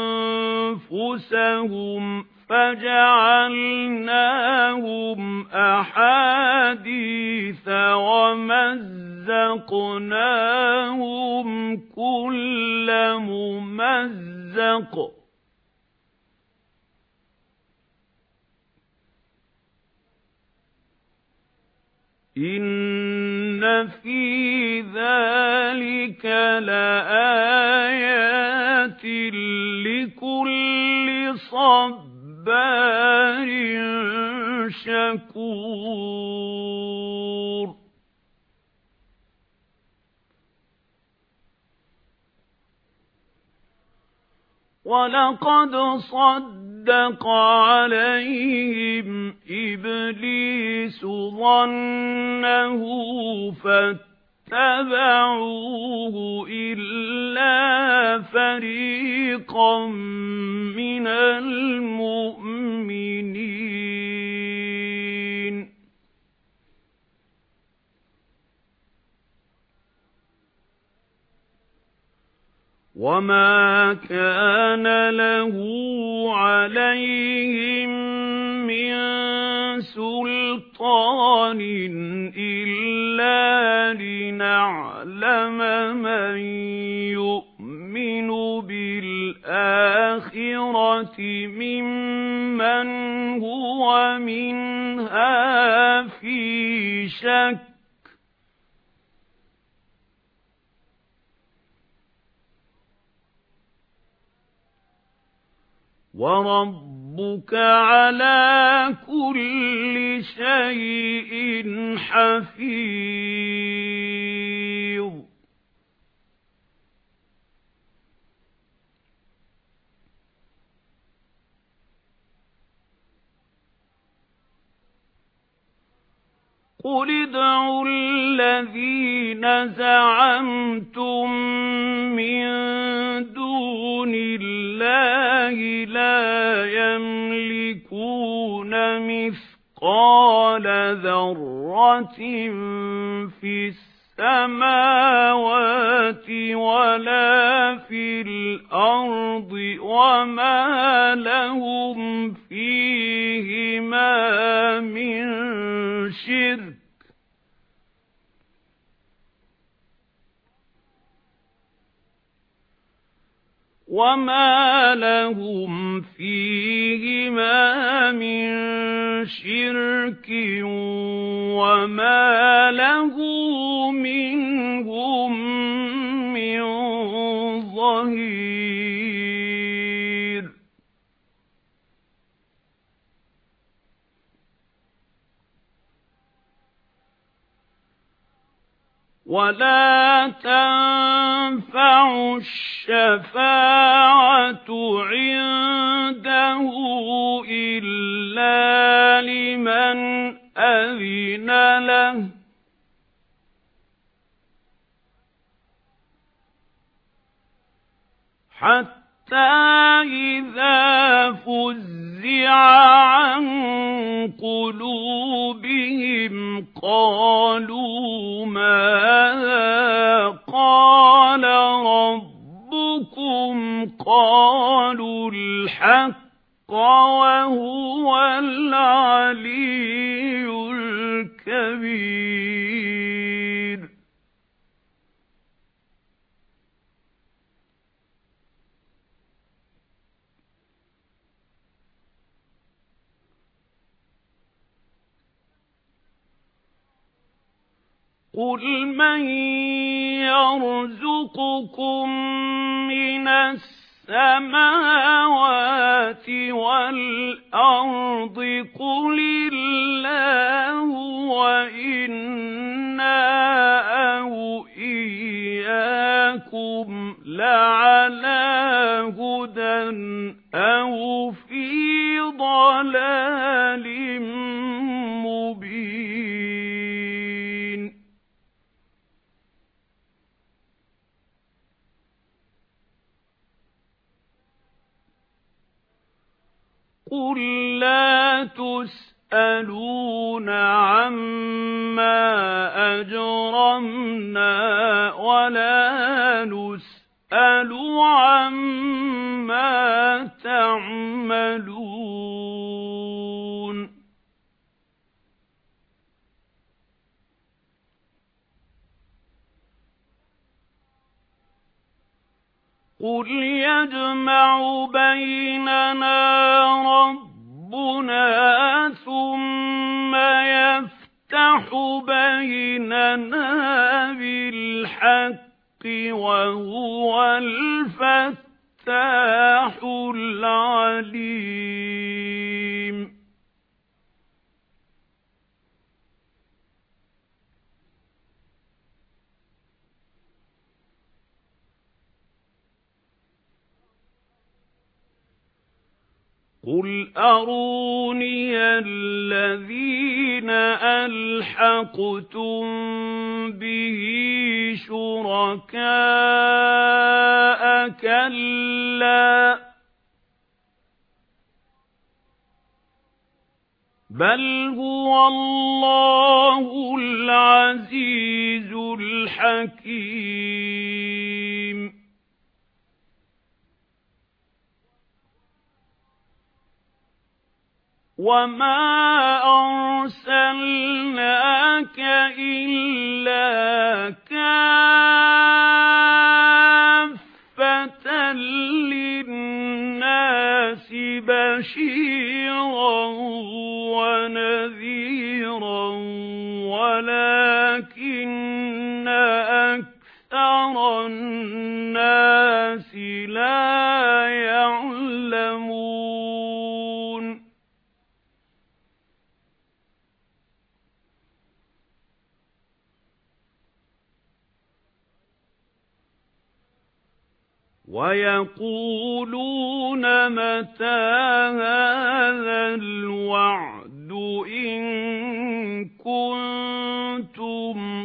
أَنفُسَهُمْ فَجَعَلْنَاهُمْ أَحَادِيثَ وَمَزَّقْنَاهُمْ كُلَّ مُمَزَّقٍ إِنَّ فِي ذَلِكَ لَآيَاتٍ لِكُلِّ صَبَّارٍ شَكُورٍ وَلَقَدْ صَدَّقَ عَلَيْهِمْ إِبْلِيسُ ظَنَّهُ فَاتَّبَعُوهُ إِلَّا فَرِيقًا مِنَ الْمُؤْمِنِينَ وَمَا كَانَ لَهُ عَلَيْهِمْ مِنْ سُلْطَانٍ إِلَّا لِنَعْلَمَ مَنْ يُؤْمِنُ بِالْآخِرَةِ مِمَّنْ هُوَ مِنْهَا فِي شَكٍّ وَرَبُّكَ عَلَى كُلِّ شَيْءٍ حَفِيظٌ قُلِ ادْعُوا الَّذِينَ زَعَمْتُم مِّن دُونِ اللَّهِ لَا يَمْلِكُونَ مِثْقَالَ ذَرَّةٍ فِي السَّمَاوَاتِ وَلَا فِي الْأَرْضِ وَمَا لَهُمْ فِيهِمَا مِنْ شِرْكٍ وَمَا لَهُمْ فِيهِمَا مِنْ شِرْكٍ وَمَا لَهُ مِنْهُمْ مِنْ ظَهِيرٍ ولا تنفع الشفاعة عنده إلا لمن أذن له حتى إذا فزع عن قلوبهم قالوا ماذا قال ربكم قالوا الحق وهو العلي الكبير. قُلْ مَن يَرْزُقُكُم مِّنَ السَّمَاوَاتِ وَالْأَرْضِ قُلِ اللَّهُ وَإِنَّا أَوْ إِيَّاكُمْ لَعَلَىٰ هُدًى أَوْ فِي ضَلَالٍ مُّبِينٍ. قُل لَّا تُسْأَلُونَ عَمَّا أَجْرَمْنَا وَلَا نُسْأَلُ عَمَّا تَعْمَلُونَ. قُلْ يَجْمَعُ بَيْنَنَا رَبُّنَا ثُمَّ يَفْتَحُ بَيْنَنَا بِالْحَقِّ وَهُوَ الْفَتَّاحُ الْعَلِيمُ. قُلْ أَرُونِيَ الَّذِينَ أَلْحَقْتُم بِهِ شُرَكَاءَ كَلَّا بَلْ هُوَ اللَّهُ الْعَزِيزُ الْحَكِيمُ. وَمَا أَرْسَلْنَاكَ إِلَّا كَافَّةً لِّلنَّاسِ بَشِيرًا وَنَذِيرًا وَلَكِنَّ أَكْثَرَ النَّاسِ لَا يَعْلَمُونَ. وَيَقُولُونَ مَتَى هَذَا الْوَعْدُ إِن كُنتُمْ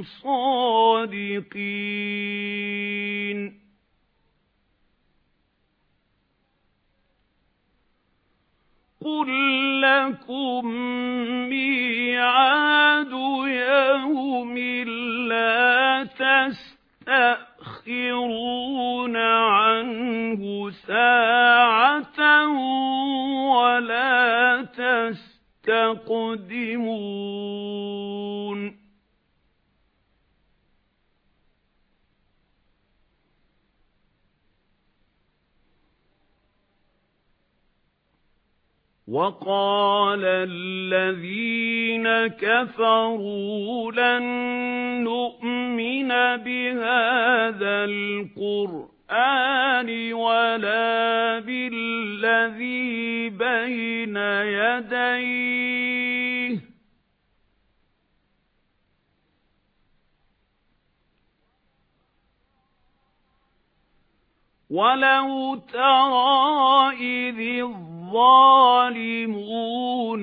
صَادِقِينَ. قُل لَّكُم مِّيعَادُ يَوْمٍ لَّا تَسْتَأْخِرُونَ عَنْهُ سَاعَةً وَلَا تَسْتَقْدِمُونَ. وَقَالَ الَّذِينَ كَفَرُوا لَن نُّؤْمِنَ بِهَذَا الْقُرْآنِ وَلَا بِالَّذِي بَيْنَ يَدَيْهِ وَلَوْ تَرَىٰ إِذِ الظَّالِمُونَ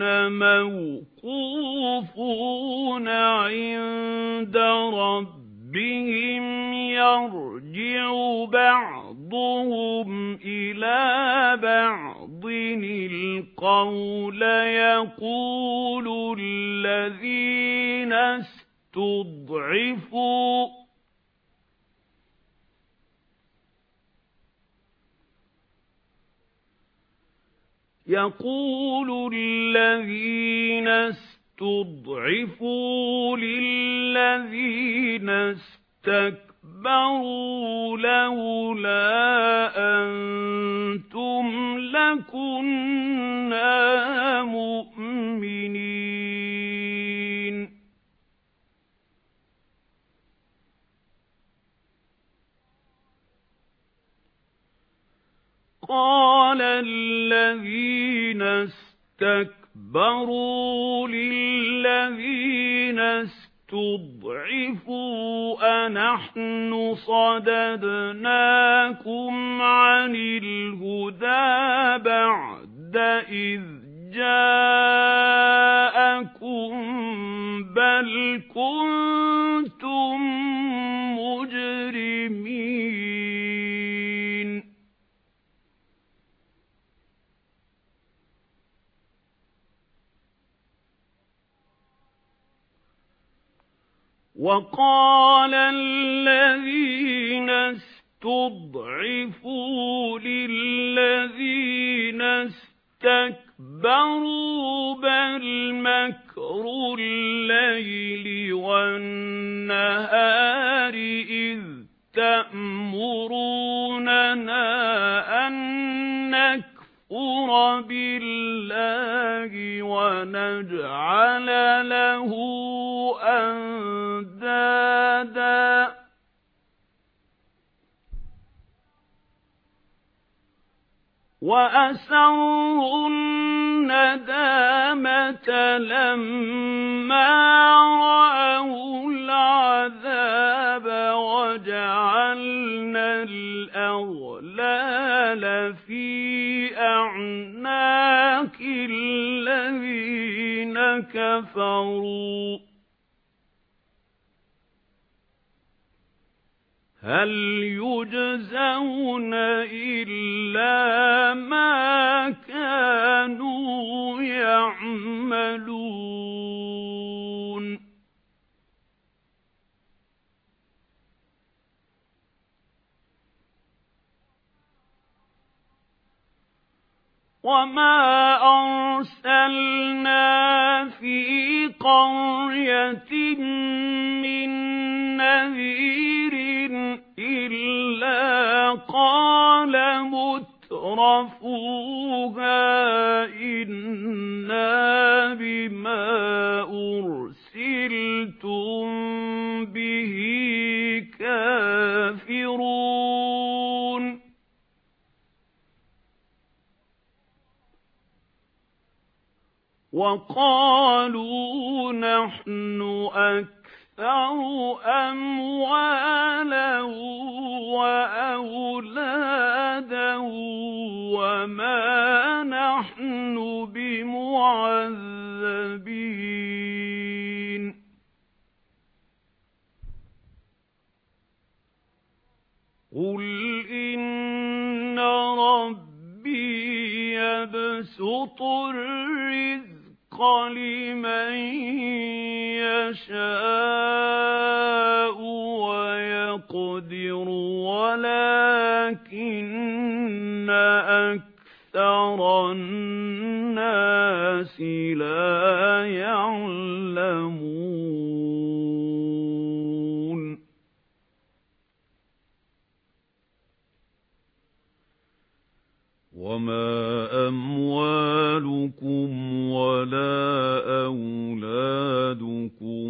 مَوْقُوفُونَ عِندَ رَبِّهِمْ يَرْجِعُ بَعْضُهُمْ إِلَىٰ بَعْضٍ الْقَوْلَ يَقُولُ الَّذِينَ اسْتُضْعِفُوا يَقُولُ الَّذِينَ اسْتُضْعِفُوا لِلَّذِينَ اسْتَكْبَرُوا لَوْلَا أَنتُمْ لَكُنَّا مُؤْمِنِينَ قَالَ الَّذِينَ اسْتَكْبَرُوا لِلَّذِينَ اسْتُضْعِفُوا أَنَحْنُ صَدَدْنَاكُمْ عَنِ الْهُدَىٰ بَعْدَ إِذْ جَاءَكُم بَلْ كُنتُم مُّجْرِمِينَ وَقَالَ الَّذِينَ اسْتُضْعِفُوا لِلَّذِينَ اسْتَكْبَرُوا بَلْ مَكْرُ اللَّيْلِ وَالنَّهَارِ إِذْ تَأْمُرُونَنَا أَن نَّكْفُرَ بِاللَّهِ وَنَجْعَلَ لَهُ أَندَادًا وَأَسَرُّوا النَّدَامَةَ لَمَّا رَأَوُا الْعَذَابَ وَجَعَلْنَا الْأَغْلَالَ فِي أَعْنَاقِ الَّذِينَ كَفَرُوا هَلْ يُجْزَوْنَ إِلَّا مَا كَانُوا يَعْمَلُونَ وَمَا أَرْسَلْنَا فِي قَرْيَةٍ مِّن نَّذِيرٍ إِلَّا قَالَ مُتْرَفُوهَا إِنَّا بِمَا أُرْسِلْتُم بِهِ كَافِرُونَ وَقَالُوا نَحْنُ أَكْثَرُ أَمْوَالًا وَأَوْلَادًا وَمَا نَحْنُ بِمُعَذَّبِينَ قُلْ إِنَّ رَبِّي يَبْسُطُ الرِّزْقَ لِمَن يَشَاءُ وَيَقْدِرُ وَلَكِنَّ أَكْثَرَ النَّاسِ لَا يَعْلَمُونَ وَمَا أَمْوَالُكُمْ وَلَا أَوْلَادُكُمْ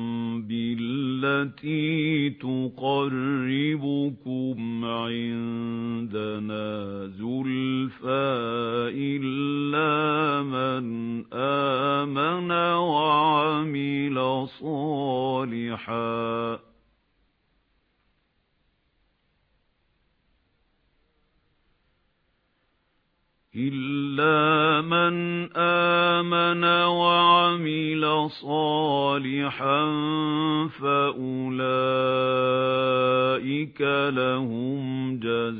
بِالَّتِي تُقَرِّبُكُمْ عِندَنَا زُلْفَىٰ إِلَّا مَنْ آمَنَ وَعَمِلَ صَالِحًا إِلَّا مَنْ آمَنَ وَعَمِلَ صَالِحًا فَأُولَئِكَ لَهُمْ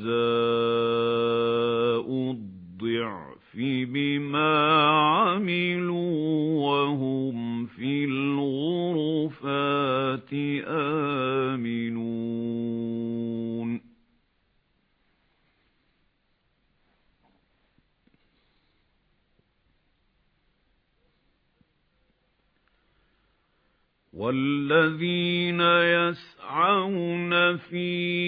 جَزَاءُ الضِّعْفِ بِمَا عَمِلُوا وَهُمْ فِي الْغُرُفَاتِ آمِنُونَ وَالَّذِينَ يَسْعَوْنَ فِي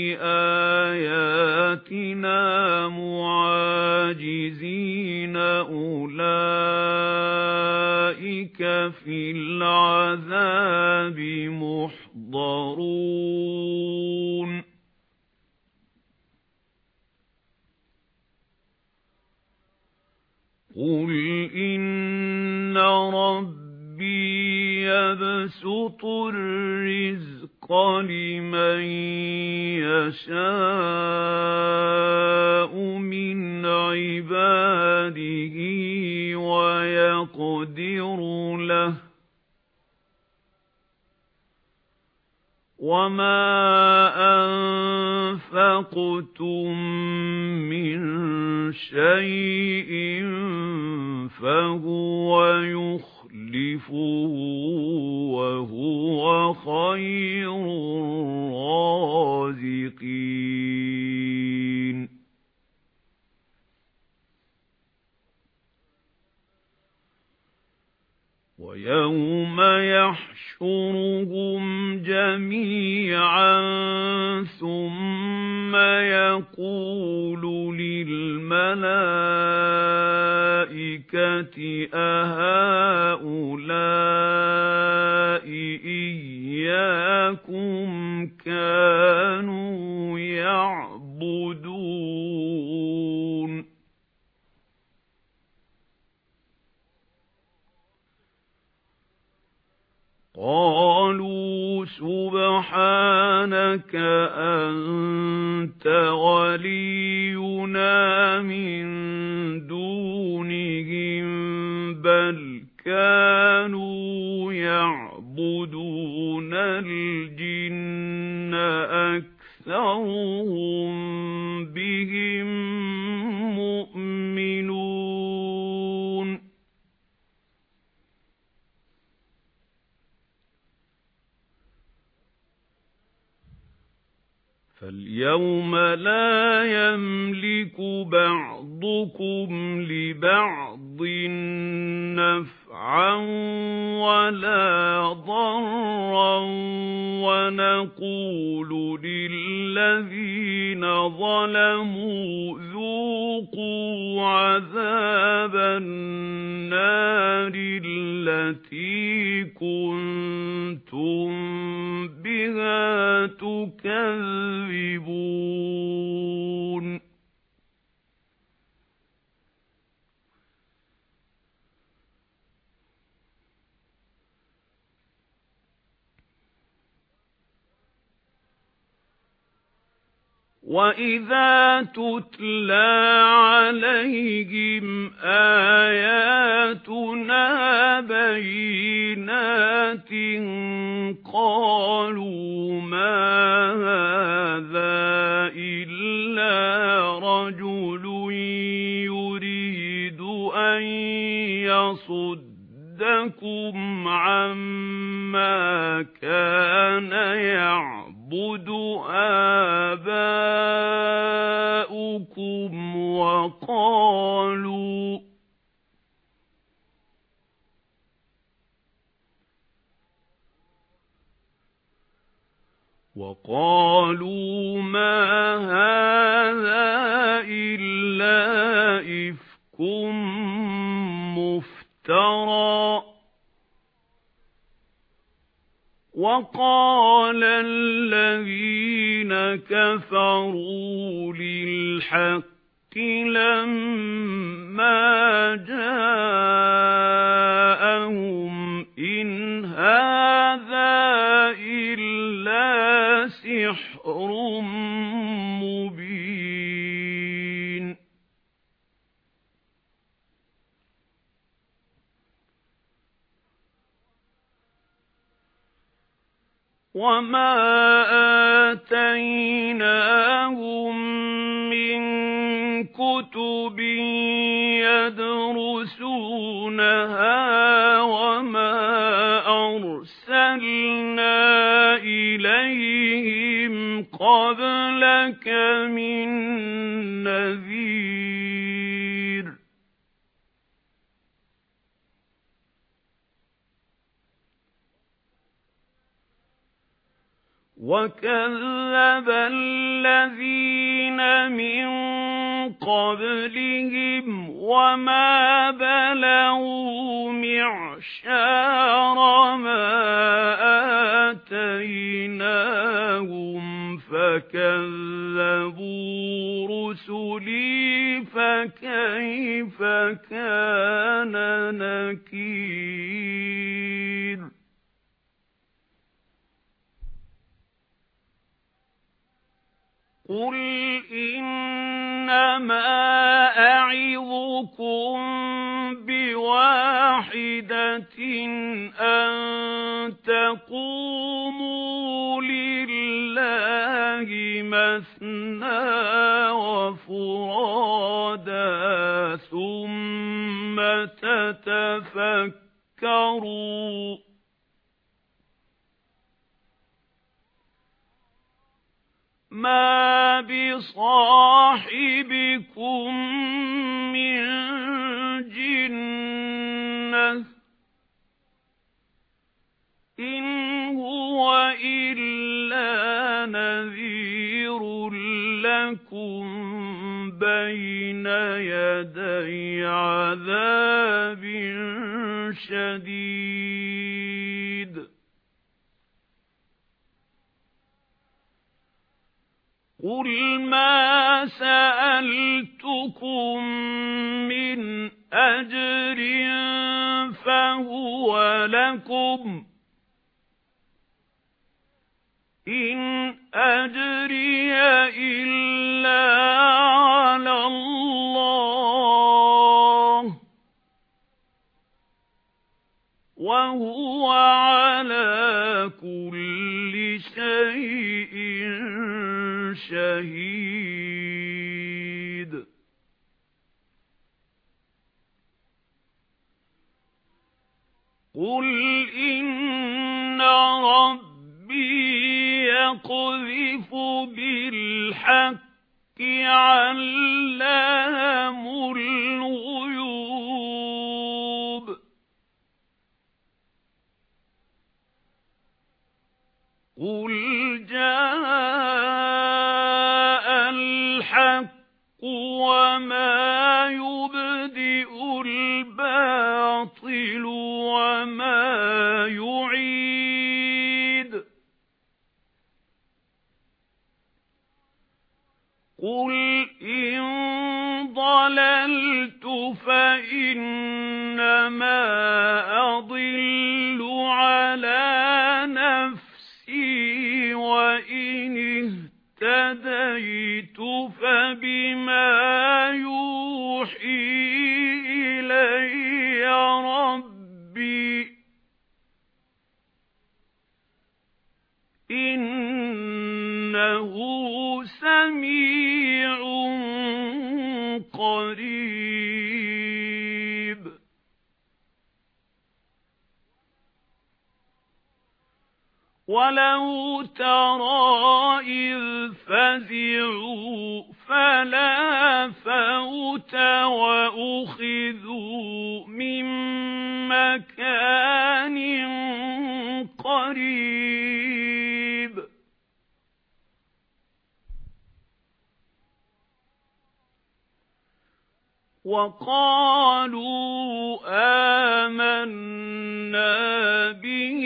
آيَاتِنَا مُعَاجِزِينَ أُولَئِكَ فِي الْعَذَابِ مُحْضَرُونَ قُلْ إِنَّ رَبِّي يَبْسُطُ الرِّزْقَ لِمَن يَشَاءُ مِنْ عِبَادِهِ وَيَقْدِرُ لَهُ وَمَا أَنفَقْتُم مِّن شَيْءٍ فَهُوَ يُخْلِفُهُ وَهُوَ خَيْرُ الرَّازِقِينَ وَيَوْمَ يَحْشُرُهُمْ جَمِيعًا ثُمَّ يَقُولُ لِلْمَلَائِكَةِ أَهَؤُلَاءِ إِيَّاكُمْ كَانُوا يَعْبُدُونَ قَالُوا سُبْحَانَكَ أَنْتَ وَلِيُّنَا مِنْ دُونِهِمْ بَلْ كَانُوا يَعْبُدُونَ الْجِنَّ أَكْثَرُهُم بِهِم مُؤْمِنُونَ فَالْيَوْمَ لَا يَمْلِكُ بَعْضُكُمْ لِبَعْضٍ نَفْعًا وَلَا ضَرًّا وَنَقُولُ لِلَّذِينَ ظَلَمُوا ذُوقُوا عَذَابَ النَّارِ الَّتِي كُنتُم بِهَا تُكَذِّبُونَ وَإِذَا تُتْلَى عَلَيْهِمْ آيَاتُنَا بَيِّنَاتٍ قَالُوا مَا هَذَا إِلَّا رَجُلٌ يُرِيدُ أَن يَصُدَّكُمْ عَمَّا كَانَ يَعْبُدُ آبَاؤُكُمْ وَقَالُوا وَقَالُوا مَا هَذَا إِلَّا إِفْكٌ مُفْتَرًى وَقَالَ الَّذِينَ كَفَرُوا لِلْحَقِّ لَمَّا جَاءَهُمْ إِنْ هَذَا إِلَّا سِحْرٌ مُبِينٌ وَمَا آتَيْنَاهُمْ مِنْ كُتُبٍ يَدْرُسُونَهَا وَمَا أَرْسَلْنَا إِلَيْهِمْ قَبْلَكَ مِنْ نَذِيرٍ وَكَذَّبَ الَّذِينَ مِن قَبْلِهِمْ وَمَا بَلَغُوا مِعْشَارَ مَا آتَيْنَاهُمْ فَكَذَّبُوا رُسُلِي فَكَيْفَ كَانَ نَكِيرِ قُلْ إِنَّمَا أَعِظُكُم بِوَاحِدَةٍ أَن تَقُومُوا لِلَّهِ مَثْنَى وَفُرَادَىٰ ثُمَّ تَتَفَكَّرُوا مَا بِصَاحِبِكُم مِّن جِنَّةٍ إِنْ هُوَ إِلَّا نَذِيرٌ لَكُمْ بَيْنَ يَدَيْ عَذَابٍ شَدِيدٍ قُلْ مَا سَأَلْتُكُم مِّنْ أَجْرٍ فَهُوَ لَكُمْ إِنْ أَجْرِيَ إِلَّا عَلَى اللَّهِ وَهُوَ عَلَى كُلِّ شَيْءٍ شَهِيدٌ قُلْ إِنَّ رَبِّي يَقْذِفُ بِالْحَقِّ عَلَّامُ الْغُيُوبِ قُلْ جَاءَ الْحَقُّ وَمَا يُبْدِئُ الْبَاطِلُ وَمَا يُعِيدُ قُلْ إِن ضَلَلْتُ فَإِنَّمَا أَضِلُّ عَلَى نَفْسِي وَإِنِ اهْتَدَيْتُ فَبِمَا يُوحِي إِلَيَّ رَبِّي إِنَّهُ سَمِيعٌ قَرِيبٌ وَلَوْ تَرَى إِذْ فَزِعُوا فَلَا فَوْتَ وَأُخِذُوا مِنْ مَكَانٍ قَرِيبٍ وَقَالُوا آمَنَّا بِهِ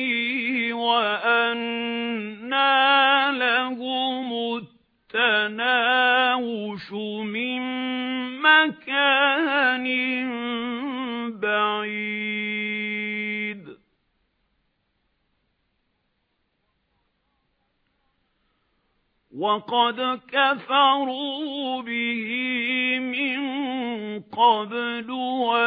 وَأَنَّى لَهُمُ التَّنَاوُشُ مِنْ مَكَانٍ بَعِيدٍ وَقَدْ كَفَرُوا بِهِ مِنْ قَبْلُ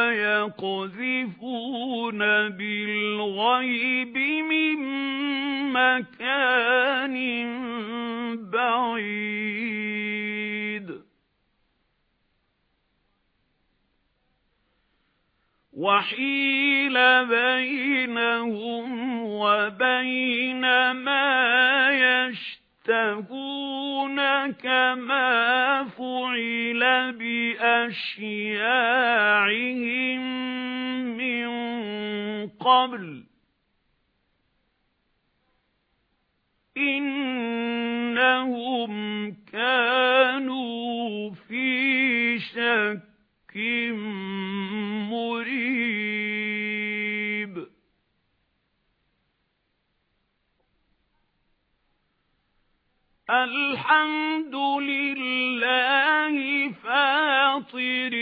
وَيَقْذِفُونَ بِالْغَيْبِ مِنْ مكان بعيد وحيل بينهم وبين ما يشتهون كما فعل بأشياعهم من قبل إنهم كانوا في شك مريب الحمد لله فاطر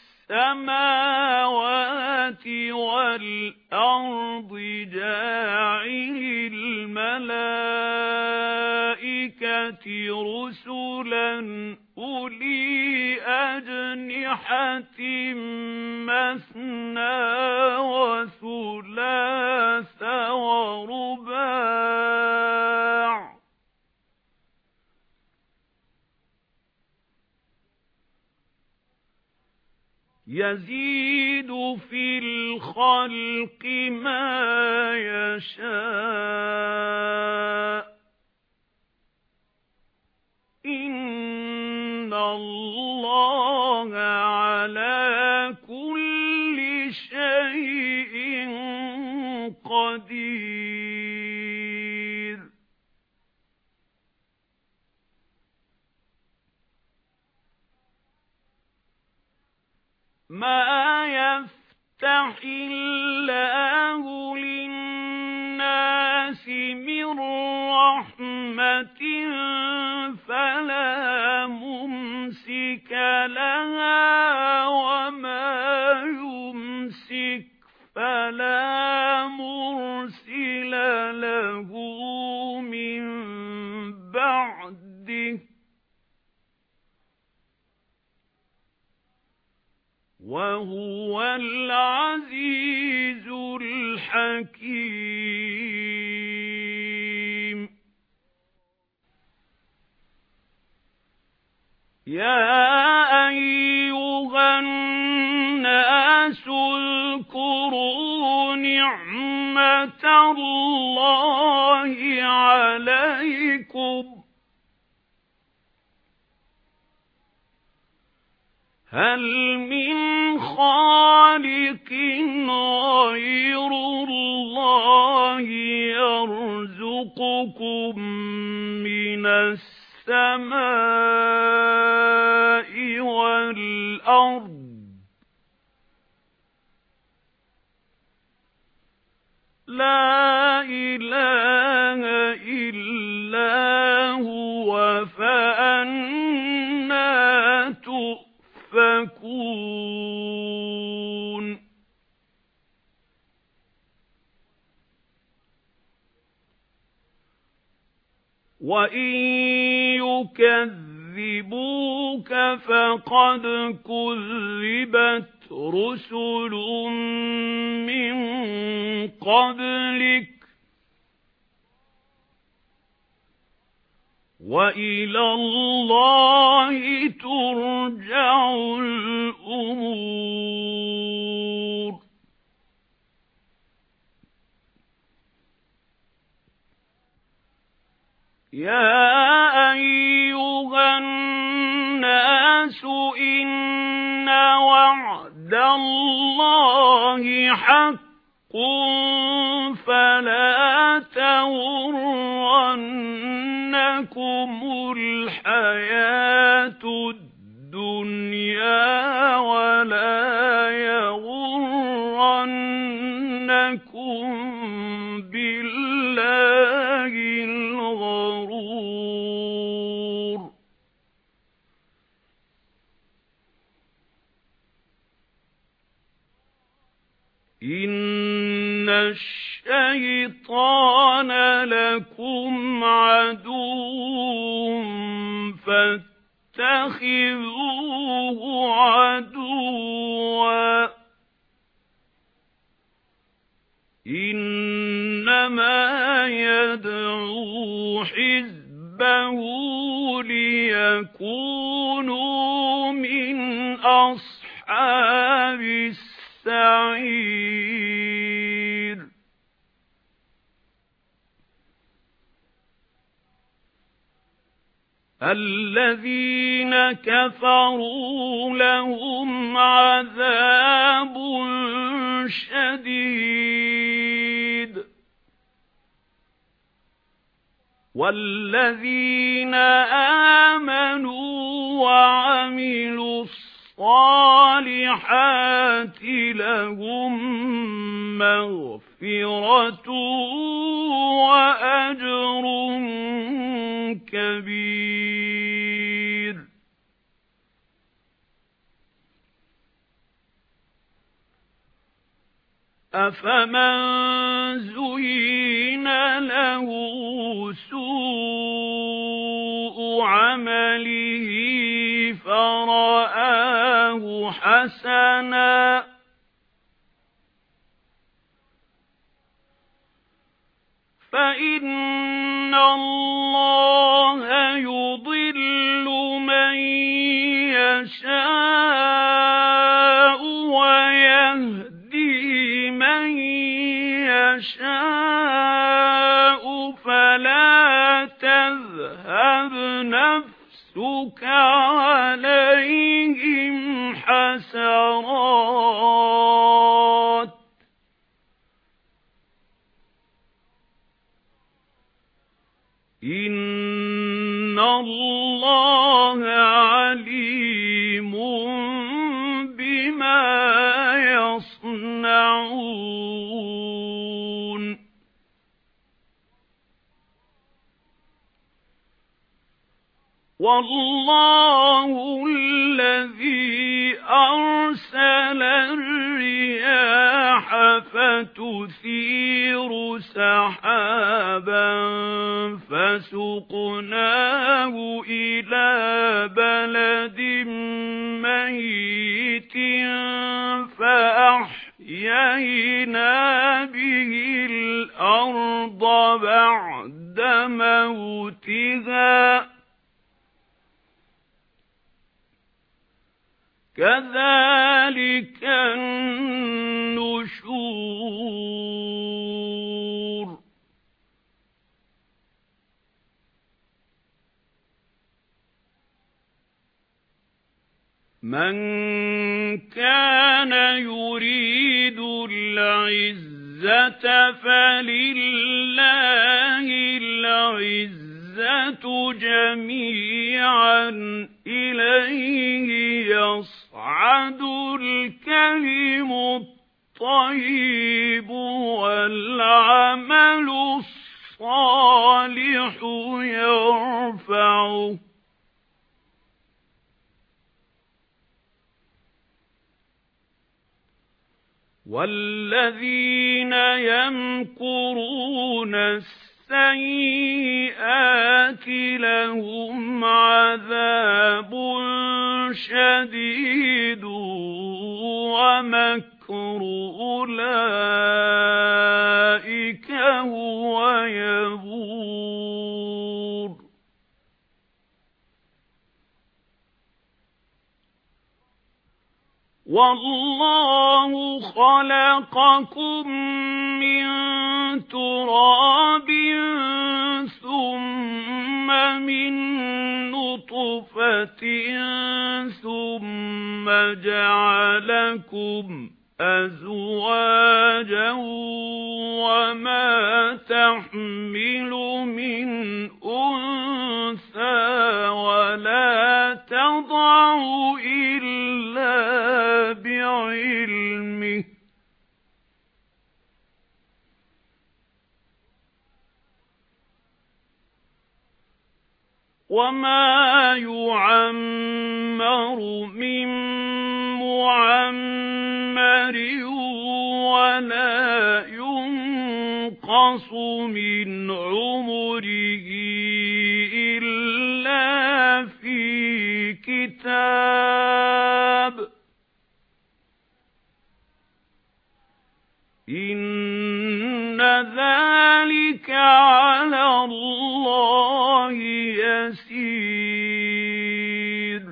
السماوات والأرض جاعل الملائكة رسلا أولي أجنحة مثنى وثلاث ورباع يزيد في الخلق ما يشاء إن الله على كل شيء قدير ما يفتح الله للناس من رحمة فلا ممسك لها وما يمسك فلا مرسل له من بعده وهو العزيز الحكيم يا أيها الناس اذكروا نعمة الله عليكم هل من خالق غير الله يرزقكم من السماء والأرض لا إله إلا هو فأنى تؤفكون وَإِن يُكَذِّبُوكَ فَقَدْ كُذِّبَتْ رُسُلٌ مِّن قَبْلِكَ وَإِلَى اللَّهِ تُرْجَعُ الْأُمُورُ يَا أَيُّهَا النَّاسُ إِنَّ وَعْدَ اللَّهِ حَقٌّ فَلَا تَغُرَّنَّكُمُ الْحَيَاةُ الدُّنْيَا وَلَا يَغُرَّنَّكُم بِاللَّهِ الْغَرُورُ إِنَّ الشَّيْطَانَ لَكُمْ عَدُوٌّ فَاتَّخِذُوهُ عَدُوًّا إِنَّمَا يَدْعُو ليكونوا من أصحاب السعير الذين كفروا لهم عذاب شديد والذين آمنوا وعملوا الصالحات لهم مغفرة وأجر كبير أفمن زين له سوء عمله فرآه حسنا فإن الله يضل من يشاء ويهدي من يشاء فلا تذهب نفسك عليهم حسرات إن الله عليم بما يصنعون والله الذي أرسل الرياح فتثير سحابا فسقناه إلى بلد ميت فأحيينا به الأرض بعد موتها كذلك النشور من كان يريد العزة فلله العزة جميعا إليه يصعد الكلم الطيب والعمل الصالح يرفعه والذين يمكرون السيئات لهم عذاب شديد ومكر أولئك هو يبور والله خلقكم من تراب ثم من نطفة ثم جعلكم أزواجا وما تحمل من أنثى ولا تضع إلا بعلمه وما يعمر من معمر ولا ينقص من عمره إلا في كتاب إن ذلك على الله يسير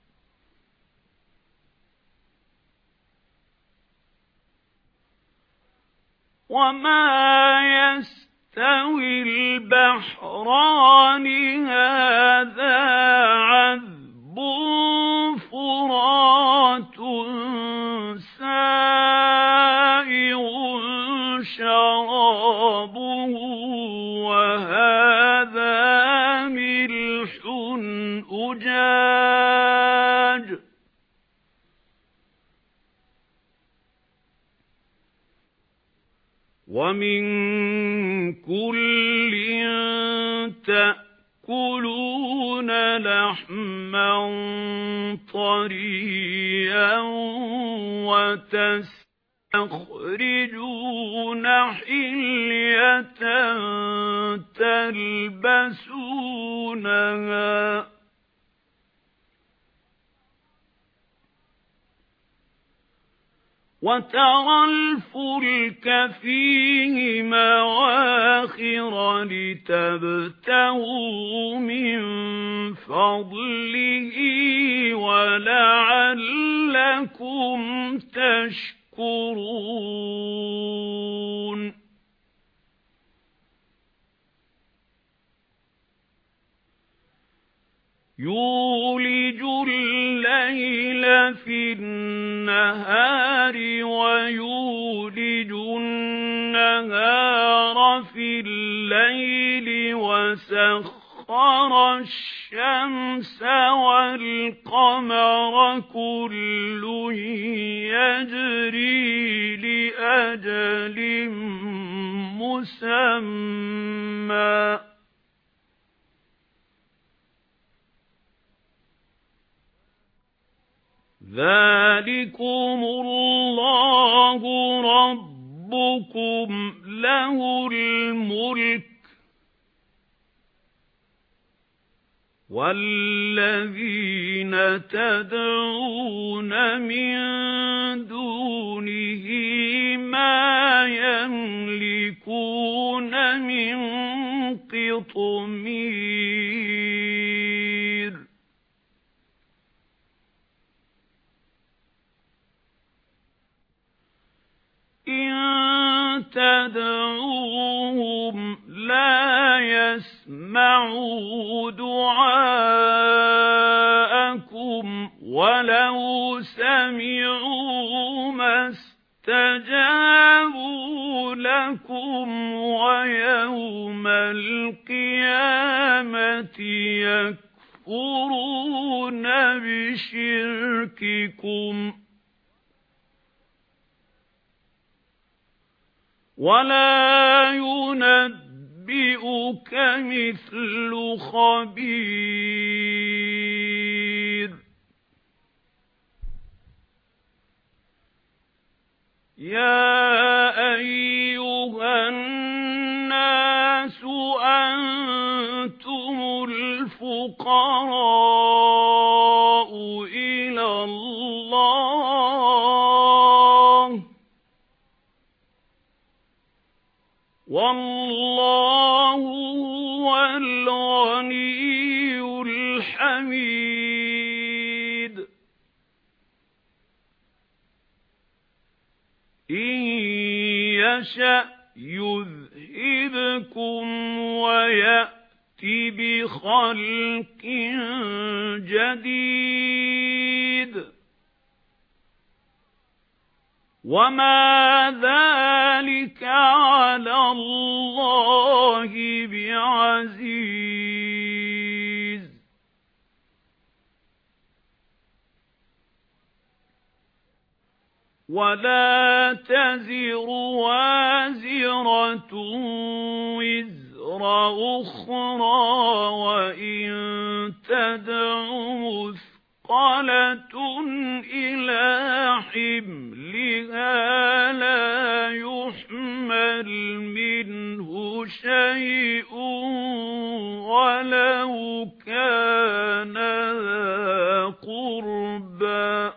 وما يستوي البحران هذا عذب فرات سائغ شرابه وهذا ملح أجاج ومن كل تأكلون لحما طريا وتستخرجون حلية تلبسونها وترى الفلك فيه مواخر لتبتغوا من فضله ولعلكم تشكرون يولج الليل في النهار ويولج النهار في الليل وسخر الشمس والقمر كل يجري لأجل مسمى ذلكم الله ربكم له الملك والذين تدعون من دونه ما يملكون من قطمير إن تدعوهم لا يسمعوا دعاءكم ولو سمعوا ما استجابوا لكم ويوم القيامة يكفرون بشرككم ولا ينبئك مثل خبير يا أيها الناس أنتم الفقراء إلى الله والله هو الغني الحميد إن يشأ يذهبكم ويأتي بخلق جديد وما ذلك على الله بعزيز ولا تزر وازرة وزر أخرى وإن تدع مثقلة إلى حملها لا يحمل منه شيء ولو كان ذا قربى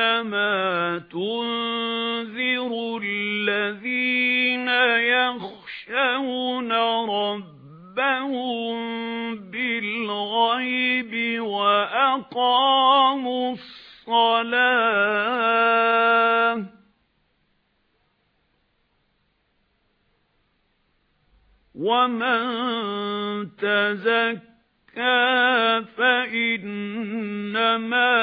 إِنَّمَا تُنذِرُ الَّذِينَ يَخْشَوْنَ رَبَّهُم بِالْغَيْبِ وَأَقَامُوا الصَّلَاةَ وَمَن تَزَكَّىٰ فَإِنَّمَا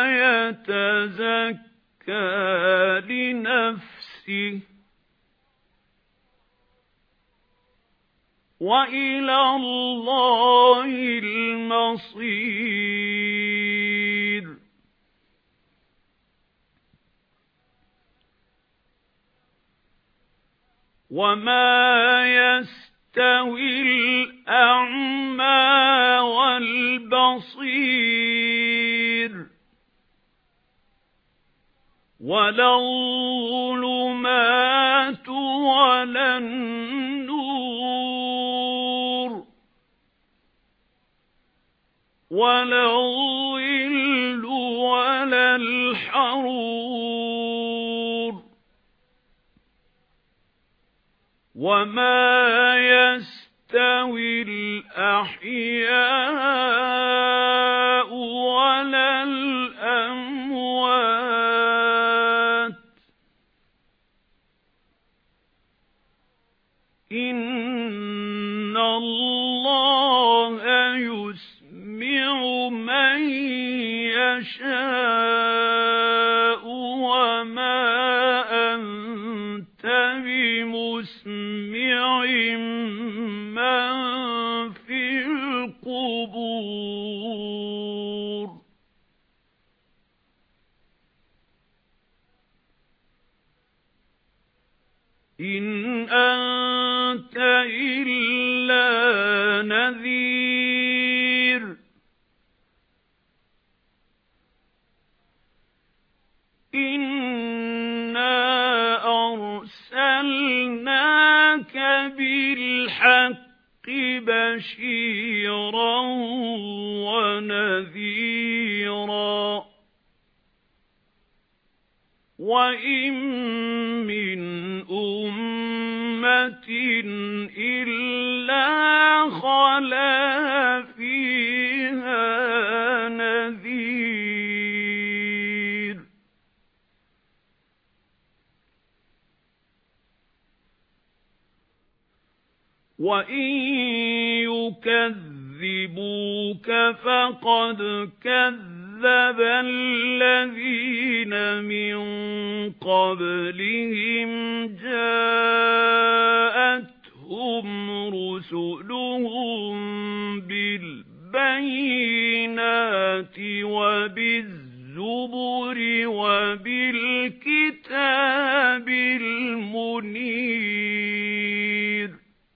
يَتَزَكَّىٰ لِنَفْسِهِ وَإِلَى اللَّهِ الْمَصِيرُ. وَمَا يَسْتَوِي الْأَعْمَى وَالْبَصِيرُ وَلَا الظُّلُمَاتُ وَلَا النُّورُ وَلَا الظِّلُّ وَلَا الْحَرُورُ وَمَا يَسْتَوِي الْأَحْيَاءُ وَلَا الْأَمْوَاتُ إِنَّ اللَّهَ يُسْمِعُ مَن يَشَاءُ وَمَا أَنتَ بِمُسْمِعٍ مَّن فِي الْقُبُورِ إِنْ أَنتَ إِلَّا نَذِيرٌ إِنَّا أَرْسَلْنَاكَ بِالْحَقِّ بَشِيرًا وَنَذِيرًا وَإِن مِّنْ أُمَّةٍ إِلَّا خَلَا فِيهَا نَذِيرٌ وَإِن يُكَذِّبُوكَ فَقَدْ كَذَّبَ الَّذِينَ مِن قَبْلِهِمْ جَاءَتْهُمْ رُسُلُهُم بِالْبَيِّنَاتِ وَبِالزُّبُرِ وَبِالْكِتَابِ الْمُنِيرِ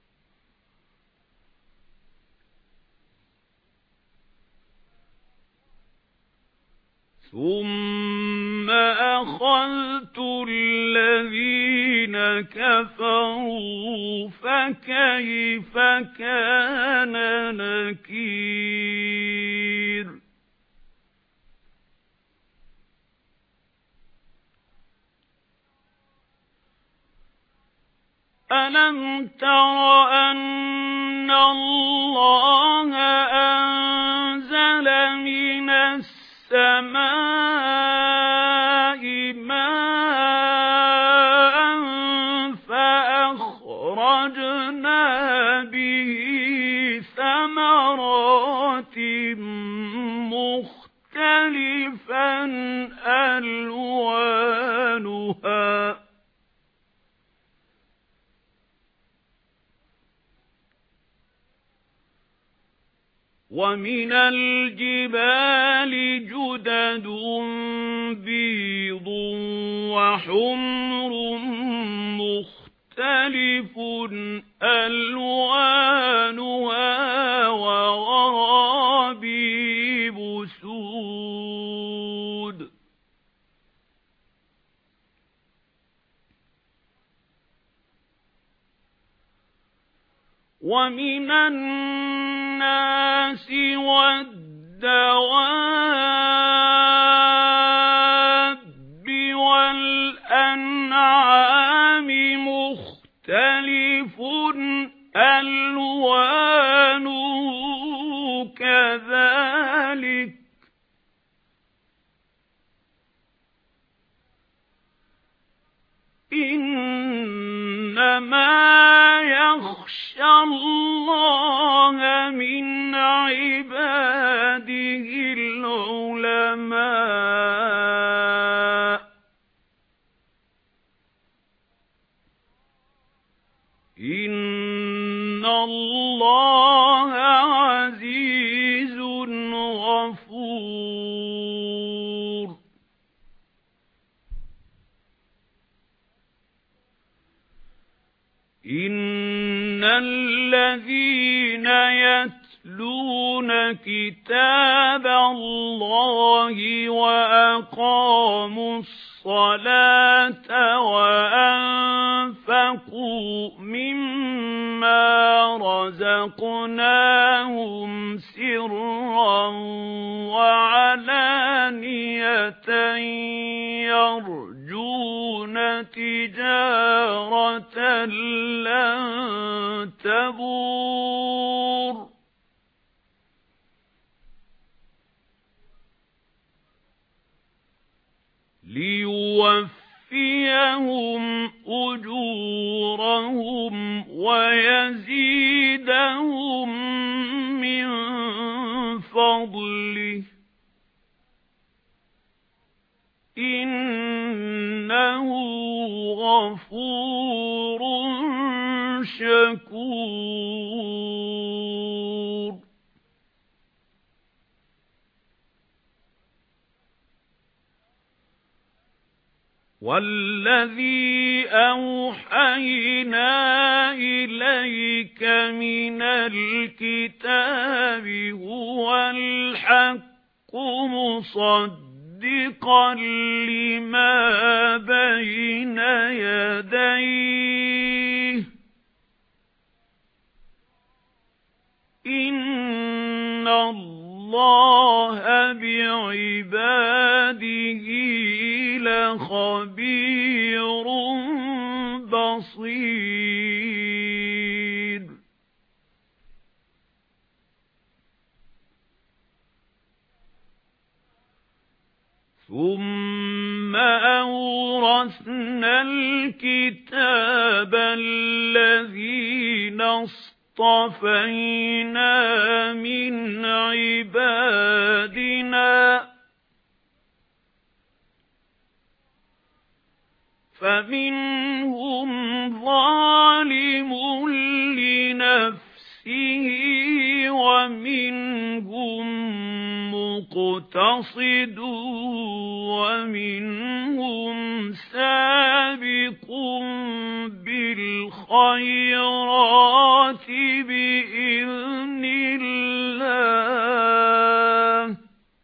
ثُمَّ أَخَذْتُ الَّذِينَ كَفَرُوا فَكَيْفَ كَانَ نَكِيرِ أَلَمْ تَرَ أَنَّ اللَّهَ أَنزَلَ مِنَ السَّمَاءِ مَاءً فَأَخْرَجْنَا بِهِ ثَمَرَاتٍ مُخْتَلِفًا أَلْوَانُهَا وَمِنَ الْجِبَالِ جُدَدٌ بِيضٌ وَحُمْرٌ مُخْتَلِفٌ أَلْوَانُهَا وَغَرَابِيبُ سُودٌ وَمِنَ النَّاسِ وَالدَّوَابِّ ألوانه كذلك إنما يخشى الله من عباده العلماء إن الله عزيز غفور إن الذين يتلون كتاب الله وأقاموا الصلاة وأنفقوا مما رزقناهم سرا وعلانية يرجون تجارة لن تبور ليوفيهم أجورهم ويزيدهم من فضله إنه غفور شكور والذي أوحينا إليك من الكتاب هو الحق مصدقا لما بين يديه إن الله بعباده لخبير بصير ثم أورثنا الكتاب الذين اصطفينا من عبادنا فمنهم ظالم لنفسه ومنهم مقتصد ومنهم سابق بالخيرات بإذن الله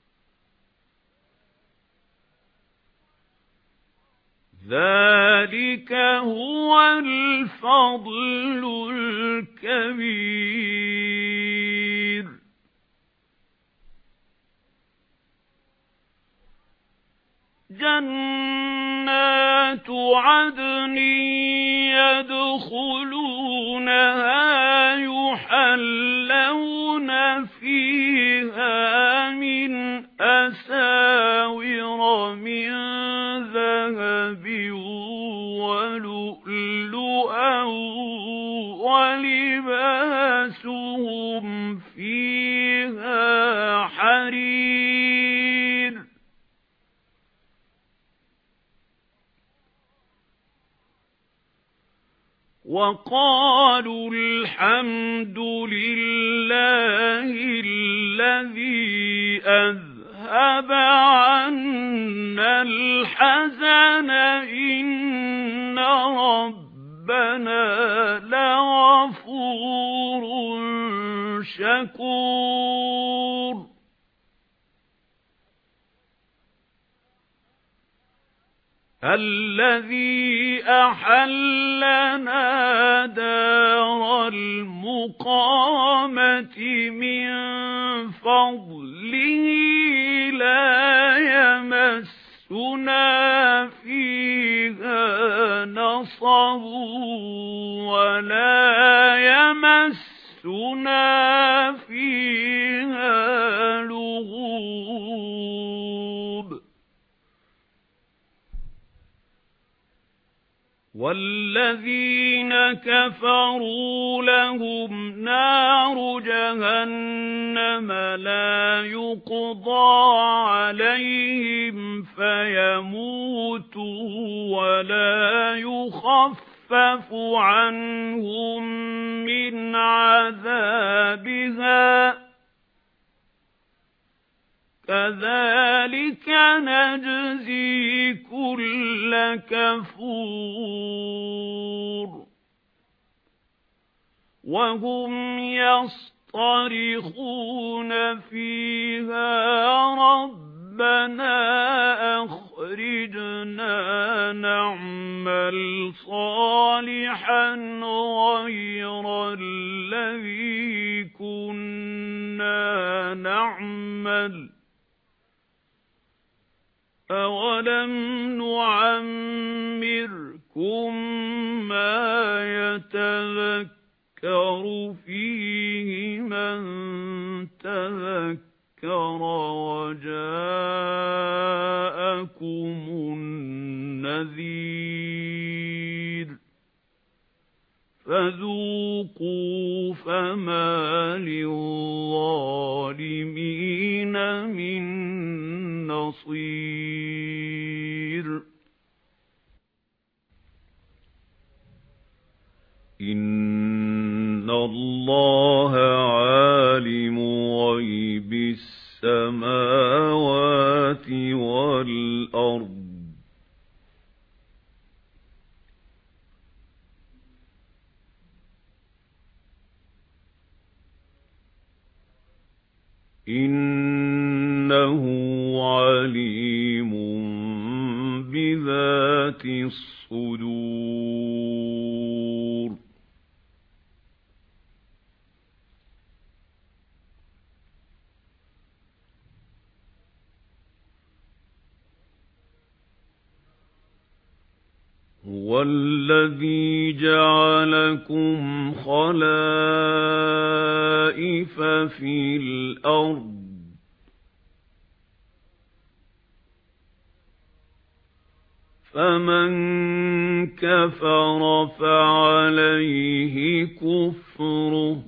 ذلك هو الفضل الكبير جنات عدن يدخلونها يحلون فيها من أساور من ذهب ولؤلؤا ولباسهم فيها حرير وقالوا الحمد لله الذي أذهب عنا الحزن إن ربنا لغفور شكور الذي أحلنا دار المقامة من فضله لا يمسنا فيها نصب ولا يمسنا أنفسنا فيها لغوب والذين كفروا لهم نار جهنم لا يقضى عليهم فيموتوا ولا يخفف عنهم من عذابها كذلك نجزي كل كفور وهم يصطرخون فيها ربنا أخرجنا نعمل صالحا غير الذي كنا نعمل أَوَلَمْ نُعَمِّرْكُم مَّا يَتَذَكَّرُ فِيهِ مَن تَذَكَّرَ وَجَاءَكُمُ النَّذِيرُ فَذُوقُوا فَمَا لِلظَّالِمِينَ مِن نَّصِيرٍ إِنَّ اللَّهَ عَالِمُ غَيْبِ السَّمَاوَاتِ وَالْأَرْضِ إِنَّهُ عَلِيمٌ بِذَاتِ الصُّدُورِ هُوَ الَّذِي جَعَلَكُمْ خَلَائِفَ فِي الْأَرْضِ فَمَن كَفَرَ فَعَلَيْهِ كُفْرُهُ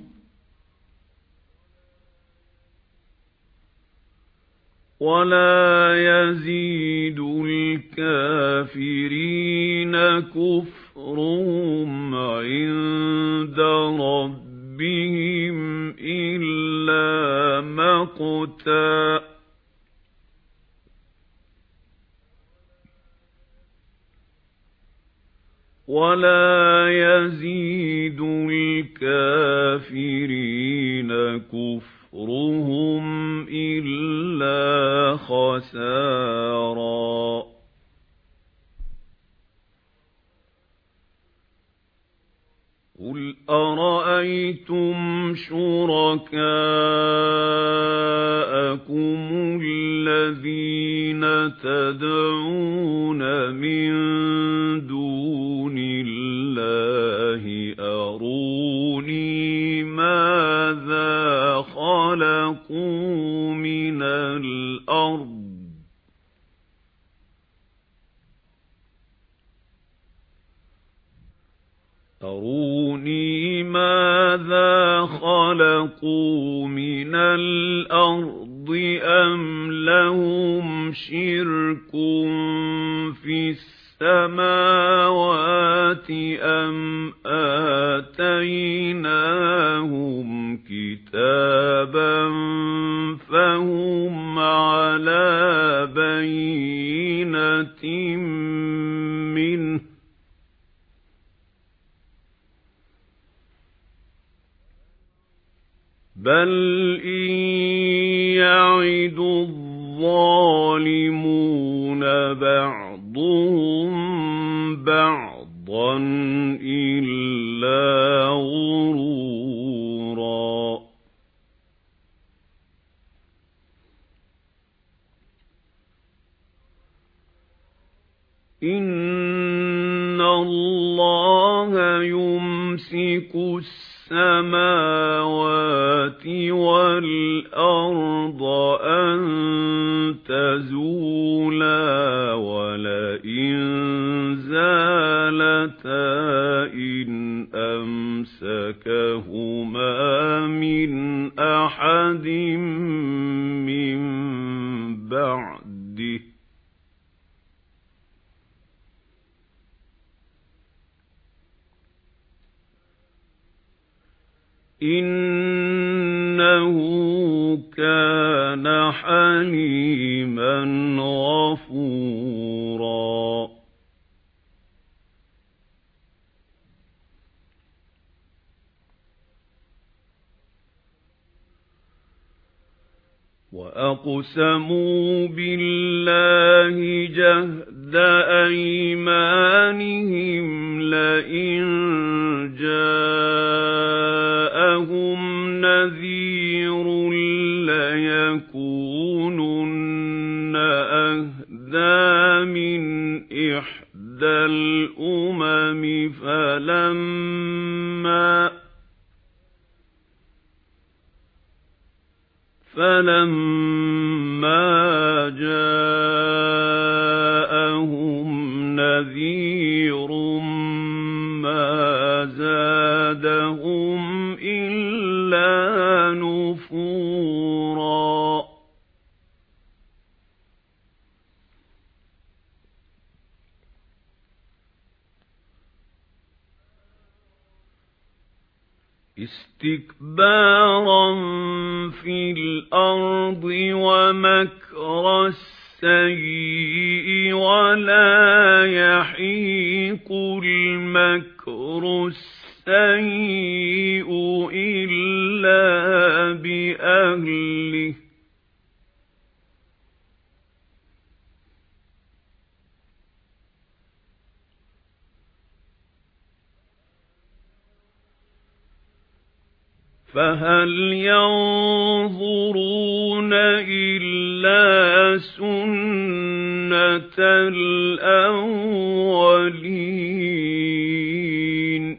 وَلَا يَزِيدُ الْكَافِرِينَ كُفْرُهُمْ عِندَ رَبِّهِمْ إِلَّا مَقْتًا وَلَا يَزِيدُ الْكَافِرِينَ كُفْرُهُمْ إِلَّا خَسَارًا قُلْ أَرَأَيْتُمْ شُرَكَاءَكُمُ الَّذِينَ تَدْعُونَ مِن دُونِ اللَّهِ أَرُونِي مَاذَا خَلَقُوا مِنَ الْأَرْضِ أروني ماذا خلقوا من الأرض أم لهم شرك في السماوات أم آتيناهم كتابا فهم على بينة منه بل إن يعد الظالمون بعضهم بعضا إلا غرورا إن الله يمسك السماوات السَّمَاوَاتِ وَالْأَرْضَ أَن تَزُولَا وَلَئِن زَالَتَا إِنْ أَمْسَكَهُمَا مِنْ أَحَدٍ مِّن بَعْدِهِ إِنَّهُ كَانَ حَلِيمًا غَفُورًا وَأَقْسَمُوا بِاللَّهِ جَهْدَ أَيْمَانِهِمْ لَئِن جَاءَهُمْ نَذِيرٌ لَّيَكُونُنَّ أَهْدَىٰ مِنْ إِحْدَى الْأُمَمِ فَلَمَّا فَلَمَّا جَاءَهُمْ نَذِيرٌ مَا زَادَهُمْ إِلَّا نُفُورًا اسْتِكْبَارًا فِي الْأَرْضِ وَمَكْرَ السَّيِّئِ وَلَا يَحِيقُ الْمَكْرُ السَّيِّئُ إِلَّا بِأَهْلِهِ فَهَلْ يَنظُرُونَ إِلَّا سُنَّتَ الْأَوَّلِينَ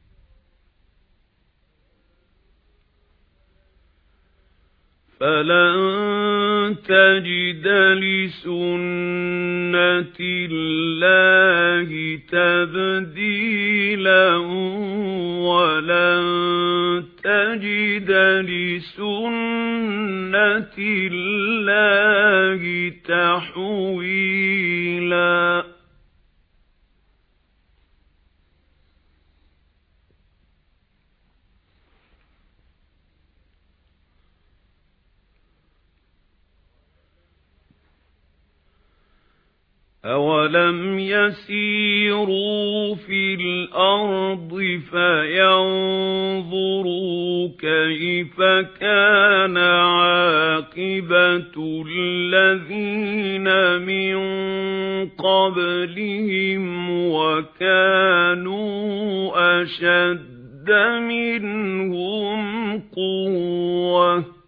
فَلَن تَجِدَ لِسُنَّةِ اللَّهِ تَبْدِيلًا وَلَن تَجِدَ لِسُنَّةِ اللَّهِ تَحْوِيلًا أَوَلَمْ يَسِيرُوا فِي الْأَرْضِ فَيَنظُرُوا كَيْفَ كَانَ عَاقِبَةُ الَّذِينَ مِن قَبْلِهِمْ وَكَانُوا أَشَدَّ مِنْهُمْ قُوَّةً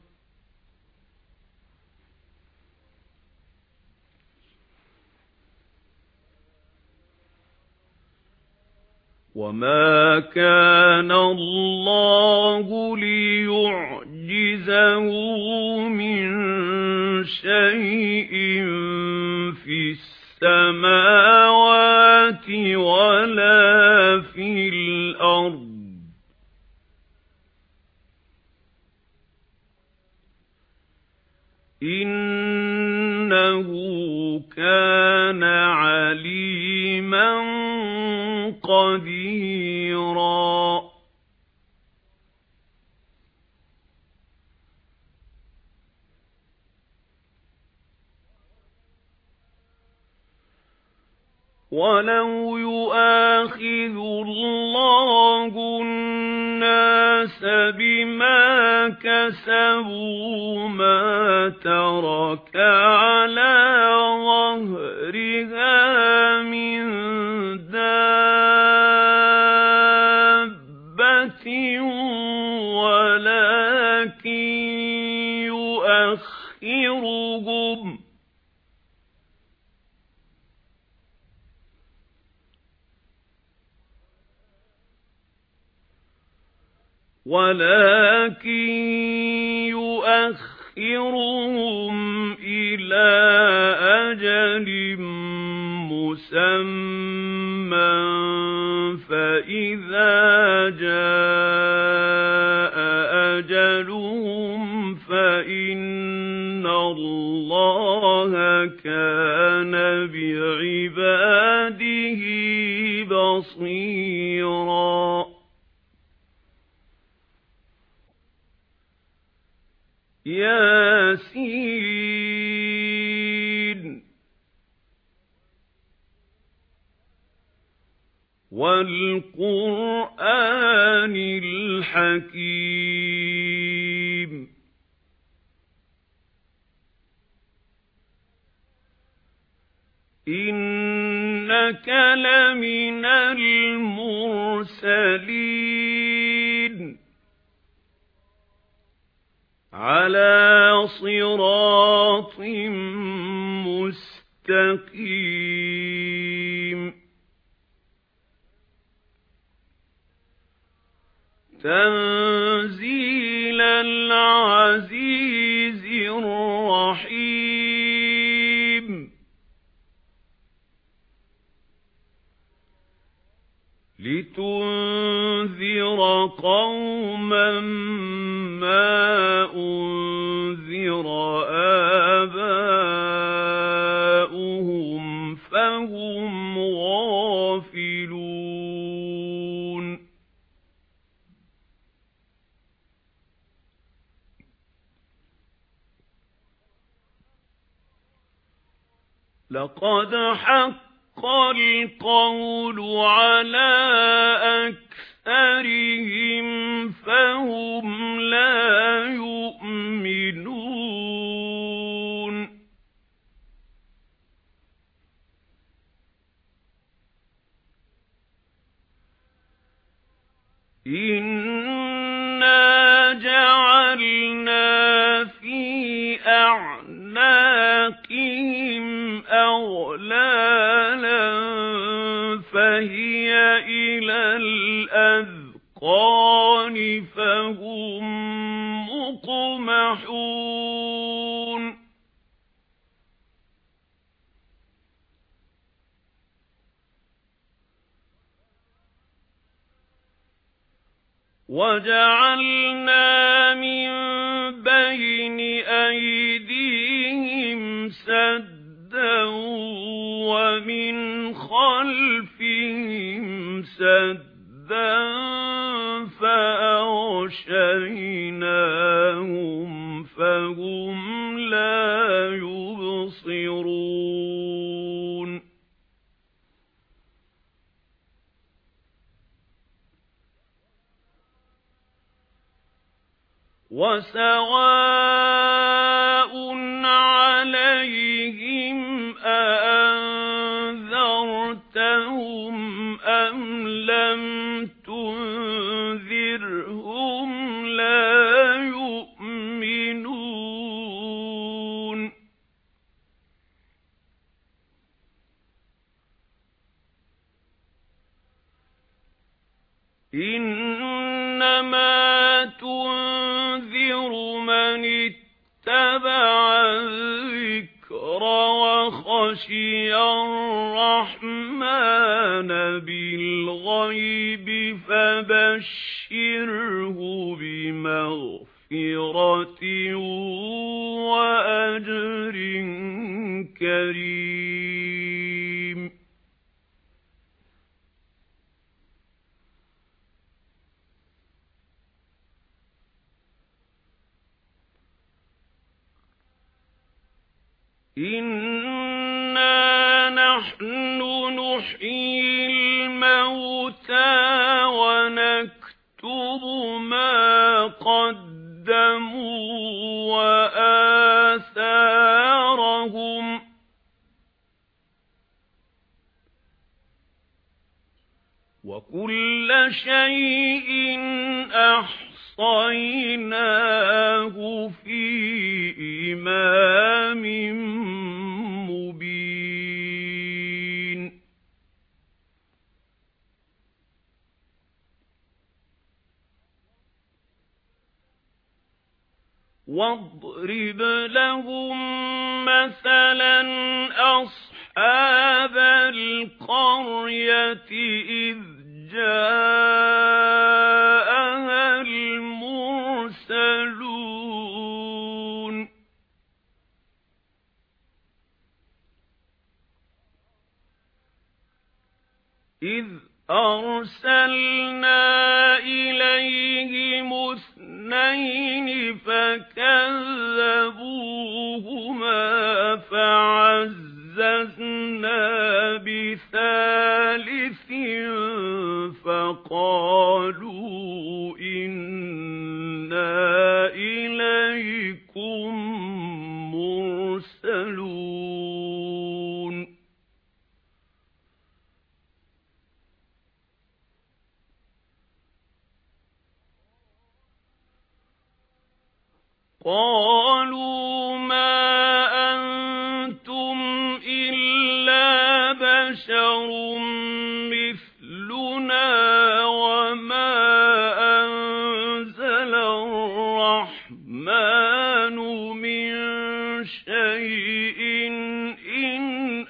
وَمَا كَانَ اللَّهُ لِيُعْجِزَهُ مِنْ شَيْءٍ فِي السَّمَاوَاتِ وَلَا فِي الْأَرْضِ إِنَّهُ كَانَ عَلِيمًا قَدِيرًا وَلَوْ يُؤَاخِذُ اللَّهُ النَّاسَ بِمَا كَسَبُوا مَا تَرَكَ عَلَى ظَهْرِهَا مِن دَابَّةٍ وَلَكِن يُؤَخِّرُهُمْ ولكن يؤخرهم إلى أجل مسمى فإذا جاء أجلهم فإن الله كان بعباده بصيرا. ياسين والقرآن الحكيم إنك لمن المرسلين على صراط مستقيم تنزيل العزيز الرحيم لتنذر قوما ما أنذر آباؤهم فهم غافلون لقد حق القول على أكثرهم فهم لا يؤمنون إنا جعلنا في أعناقهم أغلالا فهي إلى الأذقان فهم مقمحون وجعلنا من بين أيديهم سدا ومن خلفهم سدا فأغشيناهم فهم لا يبصرون وسواء عليهم أأنذرتهم أم لم تنذرهم لا يؤمنون إنما تنذر من اتبع الذكر وخشي الرحمن بالغيب فبشره بمغفرة وأجر كريم إنا نحن نحيي الموتى ونكتب ما قدموا وآثارهم وكل شيء أحصيناه في إمام مبين واضرب لهم مثلا أصحاب القرية إذ جاءها المرسلون إذ أرسلنا إليهم اثنين فكذبوهما فعززنا بثالث فقالوا إنا إليكم مرسلون قالوا ما أنتم إلا بشر مثلنا وما أنزل الرحمن من شيء إن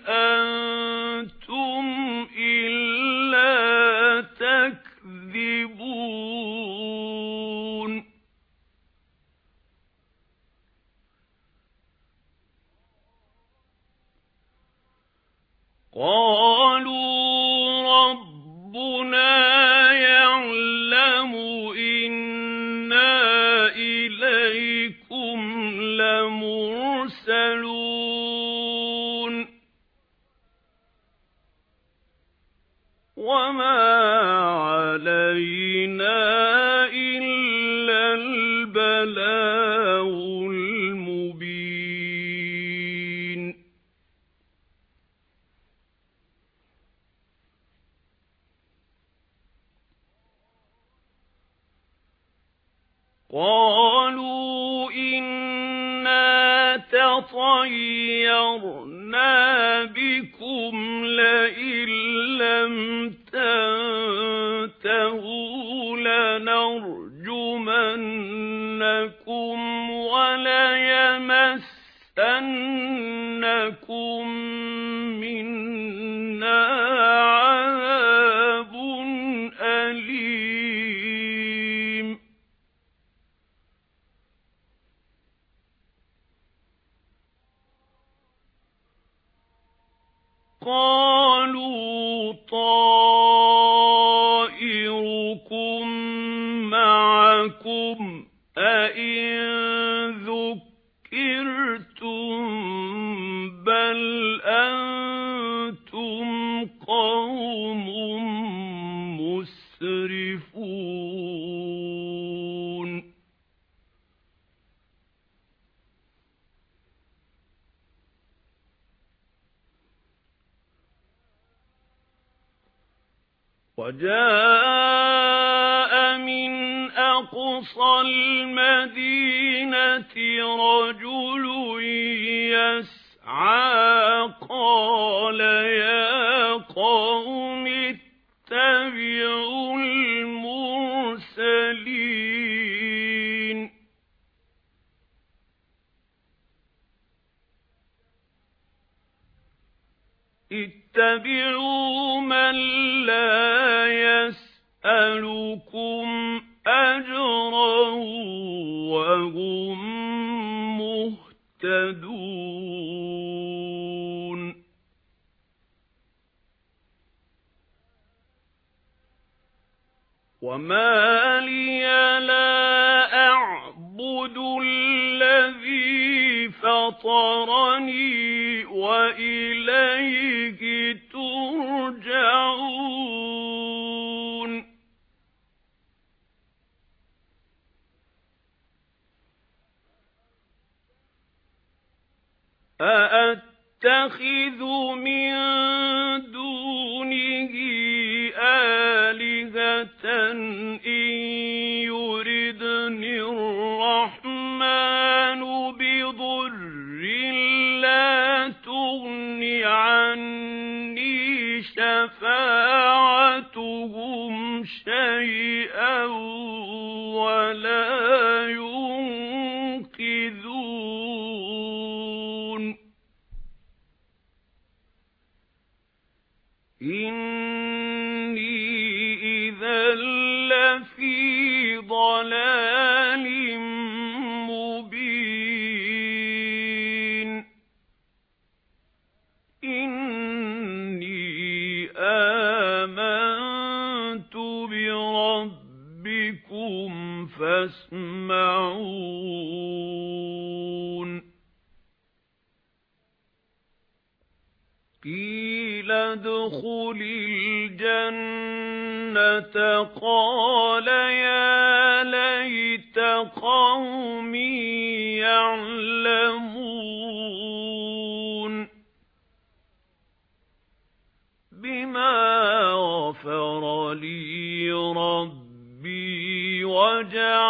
أنتم إلا تكذبون قالوا ربنا يعلم إنا إليكم لمرسلون وما علينا إلا البلاغ المبين قالوا إنا تطيرنا بكم لئن لم تنتهوا لنرجمنكم وليمسنكم منا عذاب أليم قالوا طائركم معكم أئن ذكرتم بل أنتم قوم مسرفون وجاء من أقصى المدينة رجل يسعى قال يا قوم اتبعوا المرسلين اتبعوا من لا يسألكم أجرا وهم مهتدون وما لي لا أعبد الذي فطرني وإليه ترجعون أأتخذ من دونه آلهة إن يردني الرحمن بضر لا تغن عني شفاعتهم شيئا ولا ينقذون فاسمعون قيل ادخل الجنة قال يا ليت قومي يعلمون بما غفر لي ربي وجعلني